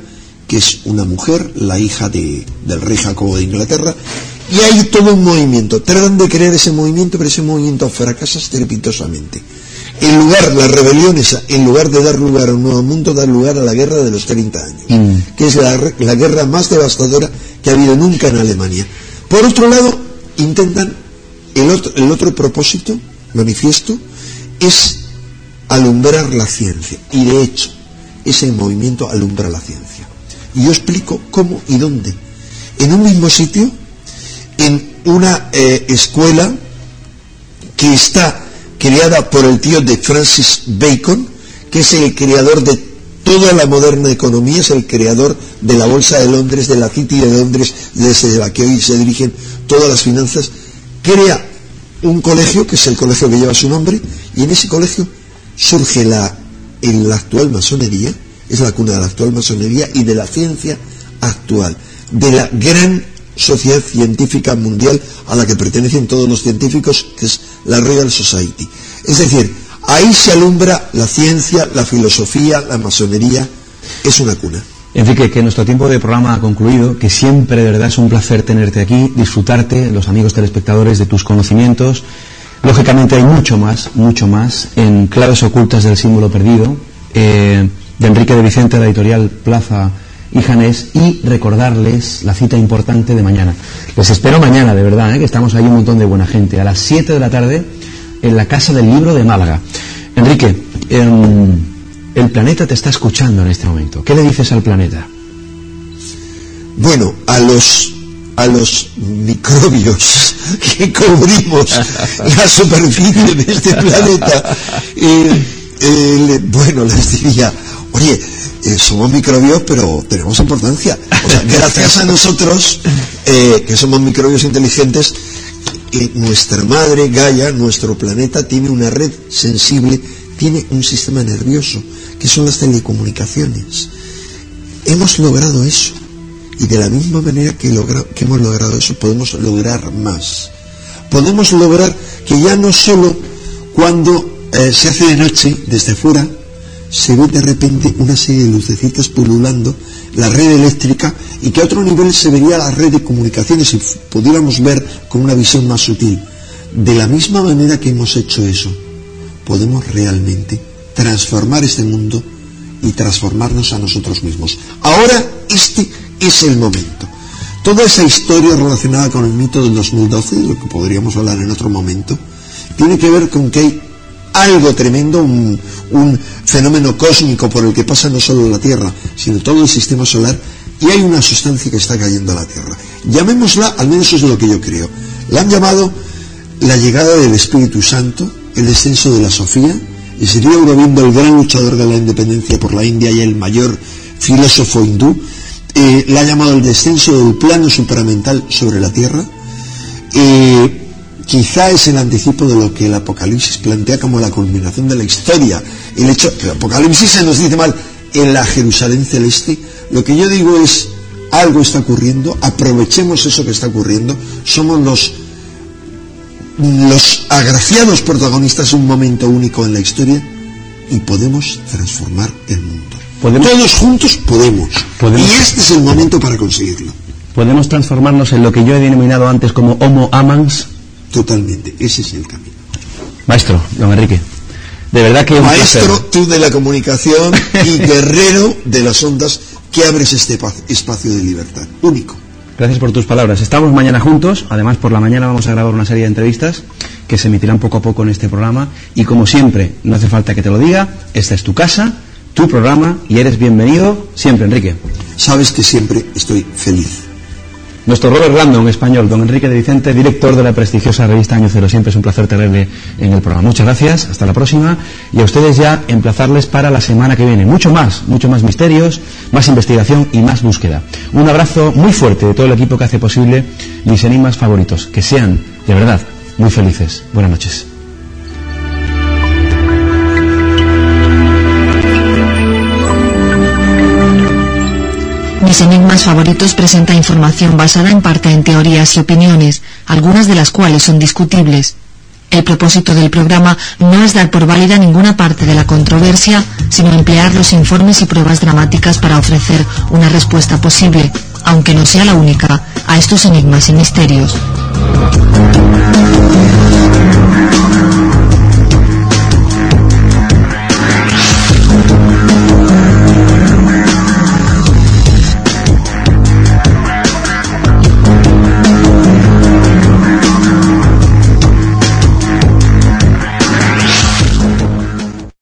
que es una mujer, la hija del rey Jacobo de Inglaterra, y hay todo un movimiento. Tratan de crear ese movimiento, pero ese movimiento fracasa estrepitosamente. Las rebeliones, en lugar de dar lugar a un nuevo mundo, dan lugar a la guerra de los 30 años, que es la guerra más devastadora que ha habido nunca en Alemania. Por otro lado, intentan, el otro propósito manifiesto es alumbrar la ciencia, y de hecho ese movimiento alumbra la ciencia. Y yo explico cómo y dónde. En un mismo sitio, en una escuela que está creada por el tío de Francis Bacon, que es el creador de toda la moderna economía, es el creador de la Bolsa de Londres, de la City de Londres, desde la que hoy se dirigen todas las finanzas. Crea un colegio, que es el colegio que lleva su nombre, y en ese colegio surge en la actual masonería, es la cuna de la actual masonería y de la ciencia actual, de la gran sociedad científica mundial a la que pertenecen todos los científicos, que es la Royal Society. Es decir, ahí se alumbra la ciencia, la filosofía, la masonería. Es una cuna. Enrique, que nuestro tiempo de programa ha concluido, que siempre de verdad es un placer tenerte aquí, disfrutarte, los amigos telespectadores, de tus conocimientos. Lógicamente hay mucho más en Claves ocultas del símbolo perdido, de Enrique de Vicente, la editorial Plaza y Janés, y recordarles la cita importante de mañana. Les espero mañana, de verdad, que estamos ahí un montón de buena gente, a las 7 de la tarde en la Casa del Libro de Málaga. Enrique, el planeta te está escuchando en este momento. ¿Qué le dices al planeta? Bueno, a los microbios que cubrimos la superficie de este planeta, bueno, les diría, oye, somos microbios, pero tenemos importancia. O sea, gracias a nosotros, que somos microbios inteligentes, nuestra madre Gaia, nuestro planeta, tiene una red sensible, tiene un sistema nervioso, que son las telecomunicaciones. Hemos logrado eso, y de la misma manera que hemos logrado eso, podemos lograr más. Podemos lograr que ya no solo cuando se hace de noche, desde fuera, se ve de repente una serie de lucecitas pululando la red eléctrica, y que a otro nivel se vería la red de comunicaciones y pudiéramos ver con una visión más sutil. De la misma manera que hemos hecho eso, podemos realmente transformar este mundo y transformarnos a nosotros mismos. Ahora este es el momento. Toda esa historia relacionada con el mito del 2012, de lo que podríamos hablar en otro momento, tiene que ver con que hay algo tremendo, un fenómeno cósmico por el que pasa no solo la Tierra, sino todo el sistema solar, y hay una sustancia que está cayendo a la Tierra. Llamémosla, al menos eso es lo que yo creo, la han llamado la llegada del Espíritu Santo, el descenso de la Sofía, y sería Aurobindo, el gran luchador de la independencia por la India y el mayor filósofo hindú, la ha llamado el descenso del plano supramental sobre la Tierra. Quizá es el anticipo de lo que el Apocalipsis plantea como la culminación de la historia. El hecho que el Apocalipsis se nos dice mal en la Jerusalén celeste. Lo que yo digo es, algo está ocurriendo, aprovechemos eso que está ocurriendo. Somos los agraciados protagonistas de un momento único en la historia, y podemos transformar el mundo. Todos juntos podemos. Y este es el momento para conseguirlo. Podemos transformarnos en lo que yo he denominado antes como Homo Amans. Totalmente, ese es el camino. Maestro, don Enrique, de verdad que maestro, tú de la comunicación y guerrero de las ondas, que abres este espacio de libertad único. Gracias por tus palabras. Estamos mañana juntos. Además, por la mañana vamos a grabar una serie de entrevistas que se emitirán poco a poco en este programa, y como siempre, no hace falta que te lo diga, esta es tu casa, tu programa, y eres bienvenido siempre, Enrique. Sabes que siempre estoy feliz. Nuestro Robert Random español, don Enrique de Vicente, director de la prestigiosa revista Año Cero. Siempre es un placer tenerle en el programa. Muchas gracias, hasta la próxima, y a ustedes ya emplazarles para la semana que viene. Mucho más misterios, más investigación y más búsqueda. Un abrazo muy fuerte de todo el equipo que hace posible mis enigmas favoritos. Que sean, de verdad, muy felices. Buenas noches. Mis enigmas favoritos presenta información basada en parte en teorías y opiniones, algunas de las cuales son discutibles. El propósito del programa no es dar por válida ninguna parte de la controversia, sino emplear los informes y pruebas dramáticas para ofrecer una respuesta posible, aunque no sea la única, a estos enigmas y misterios.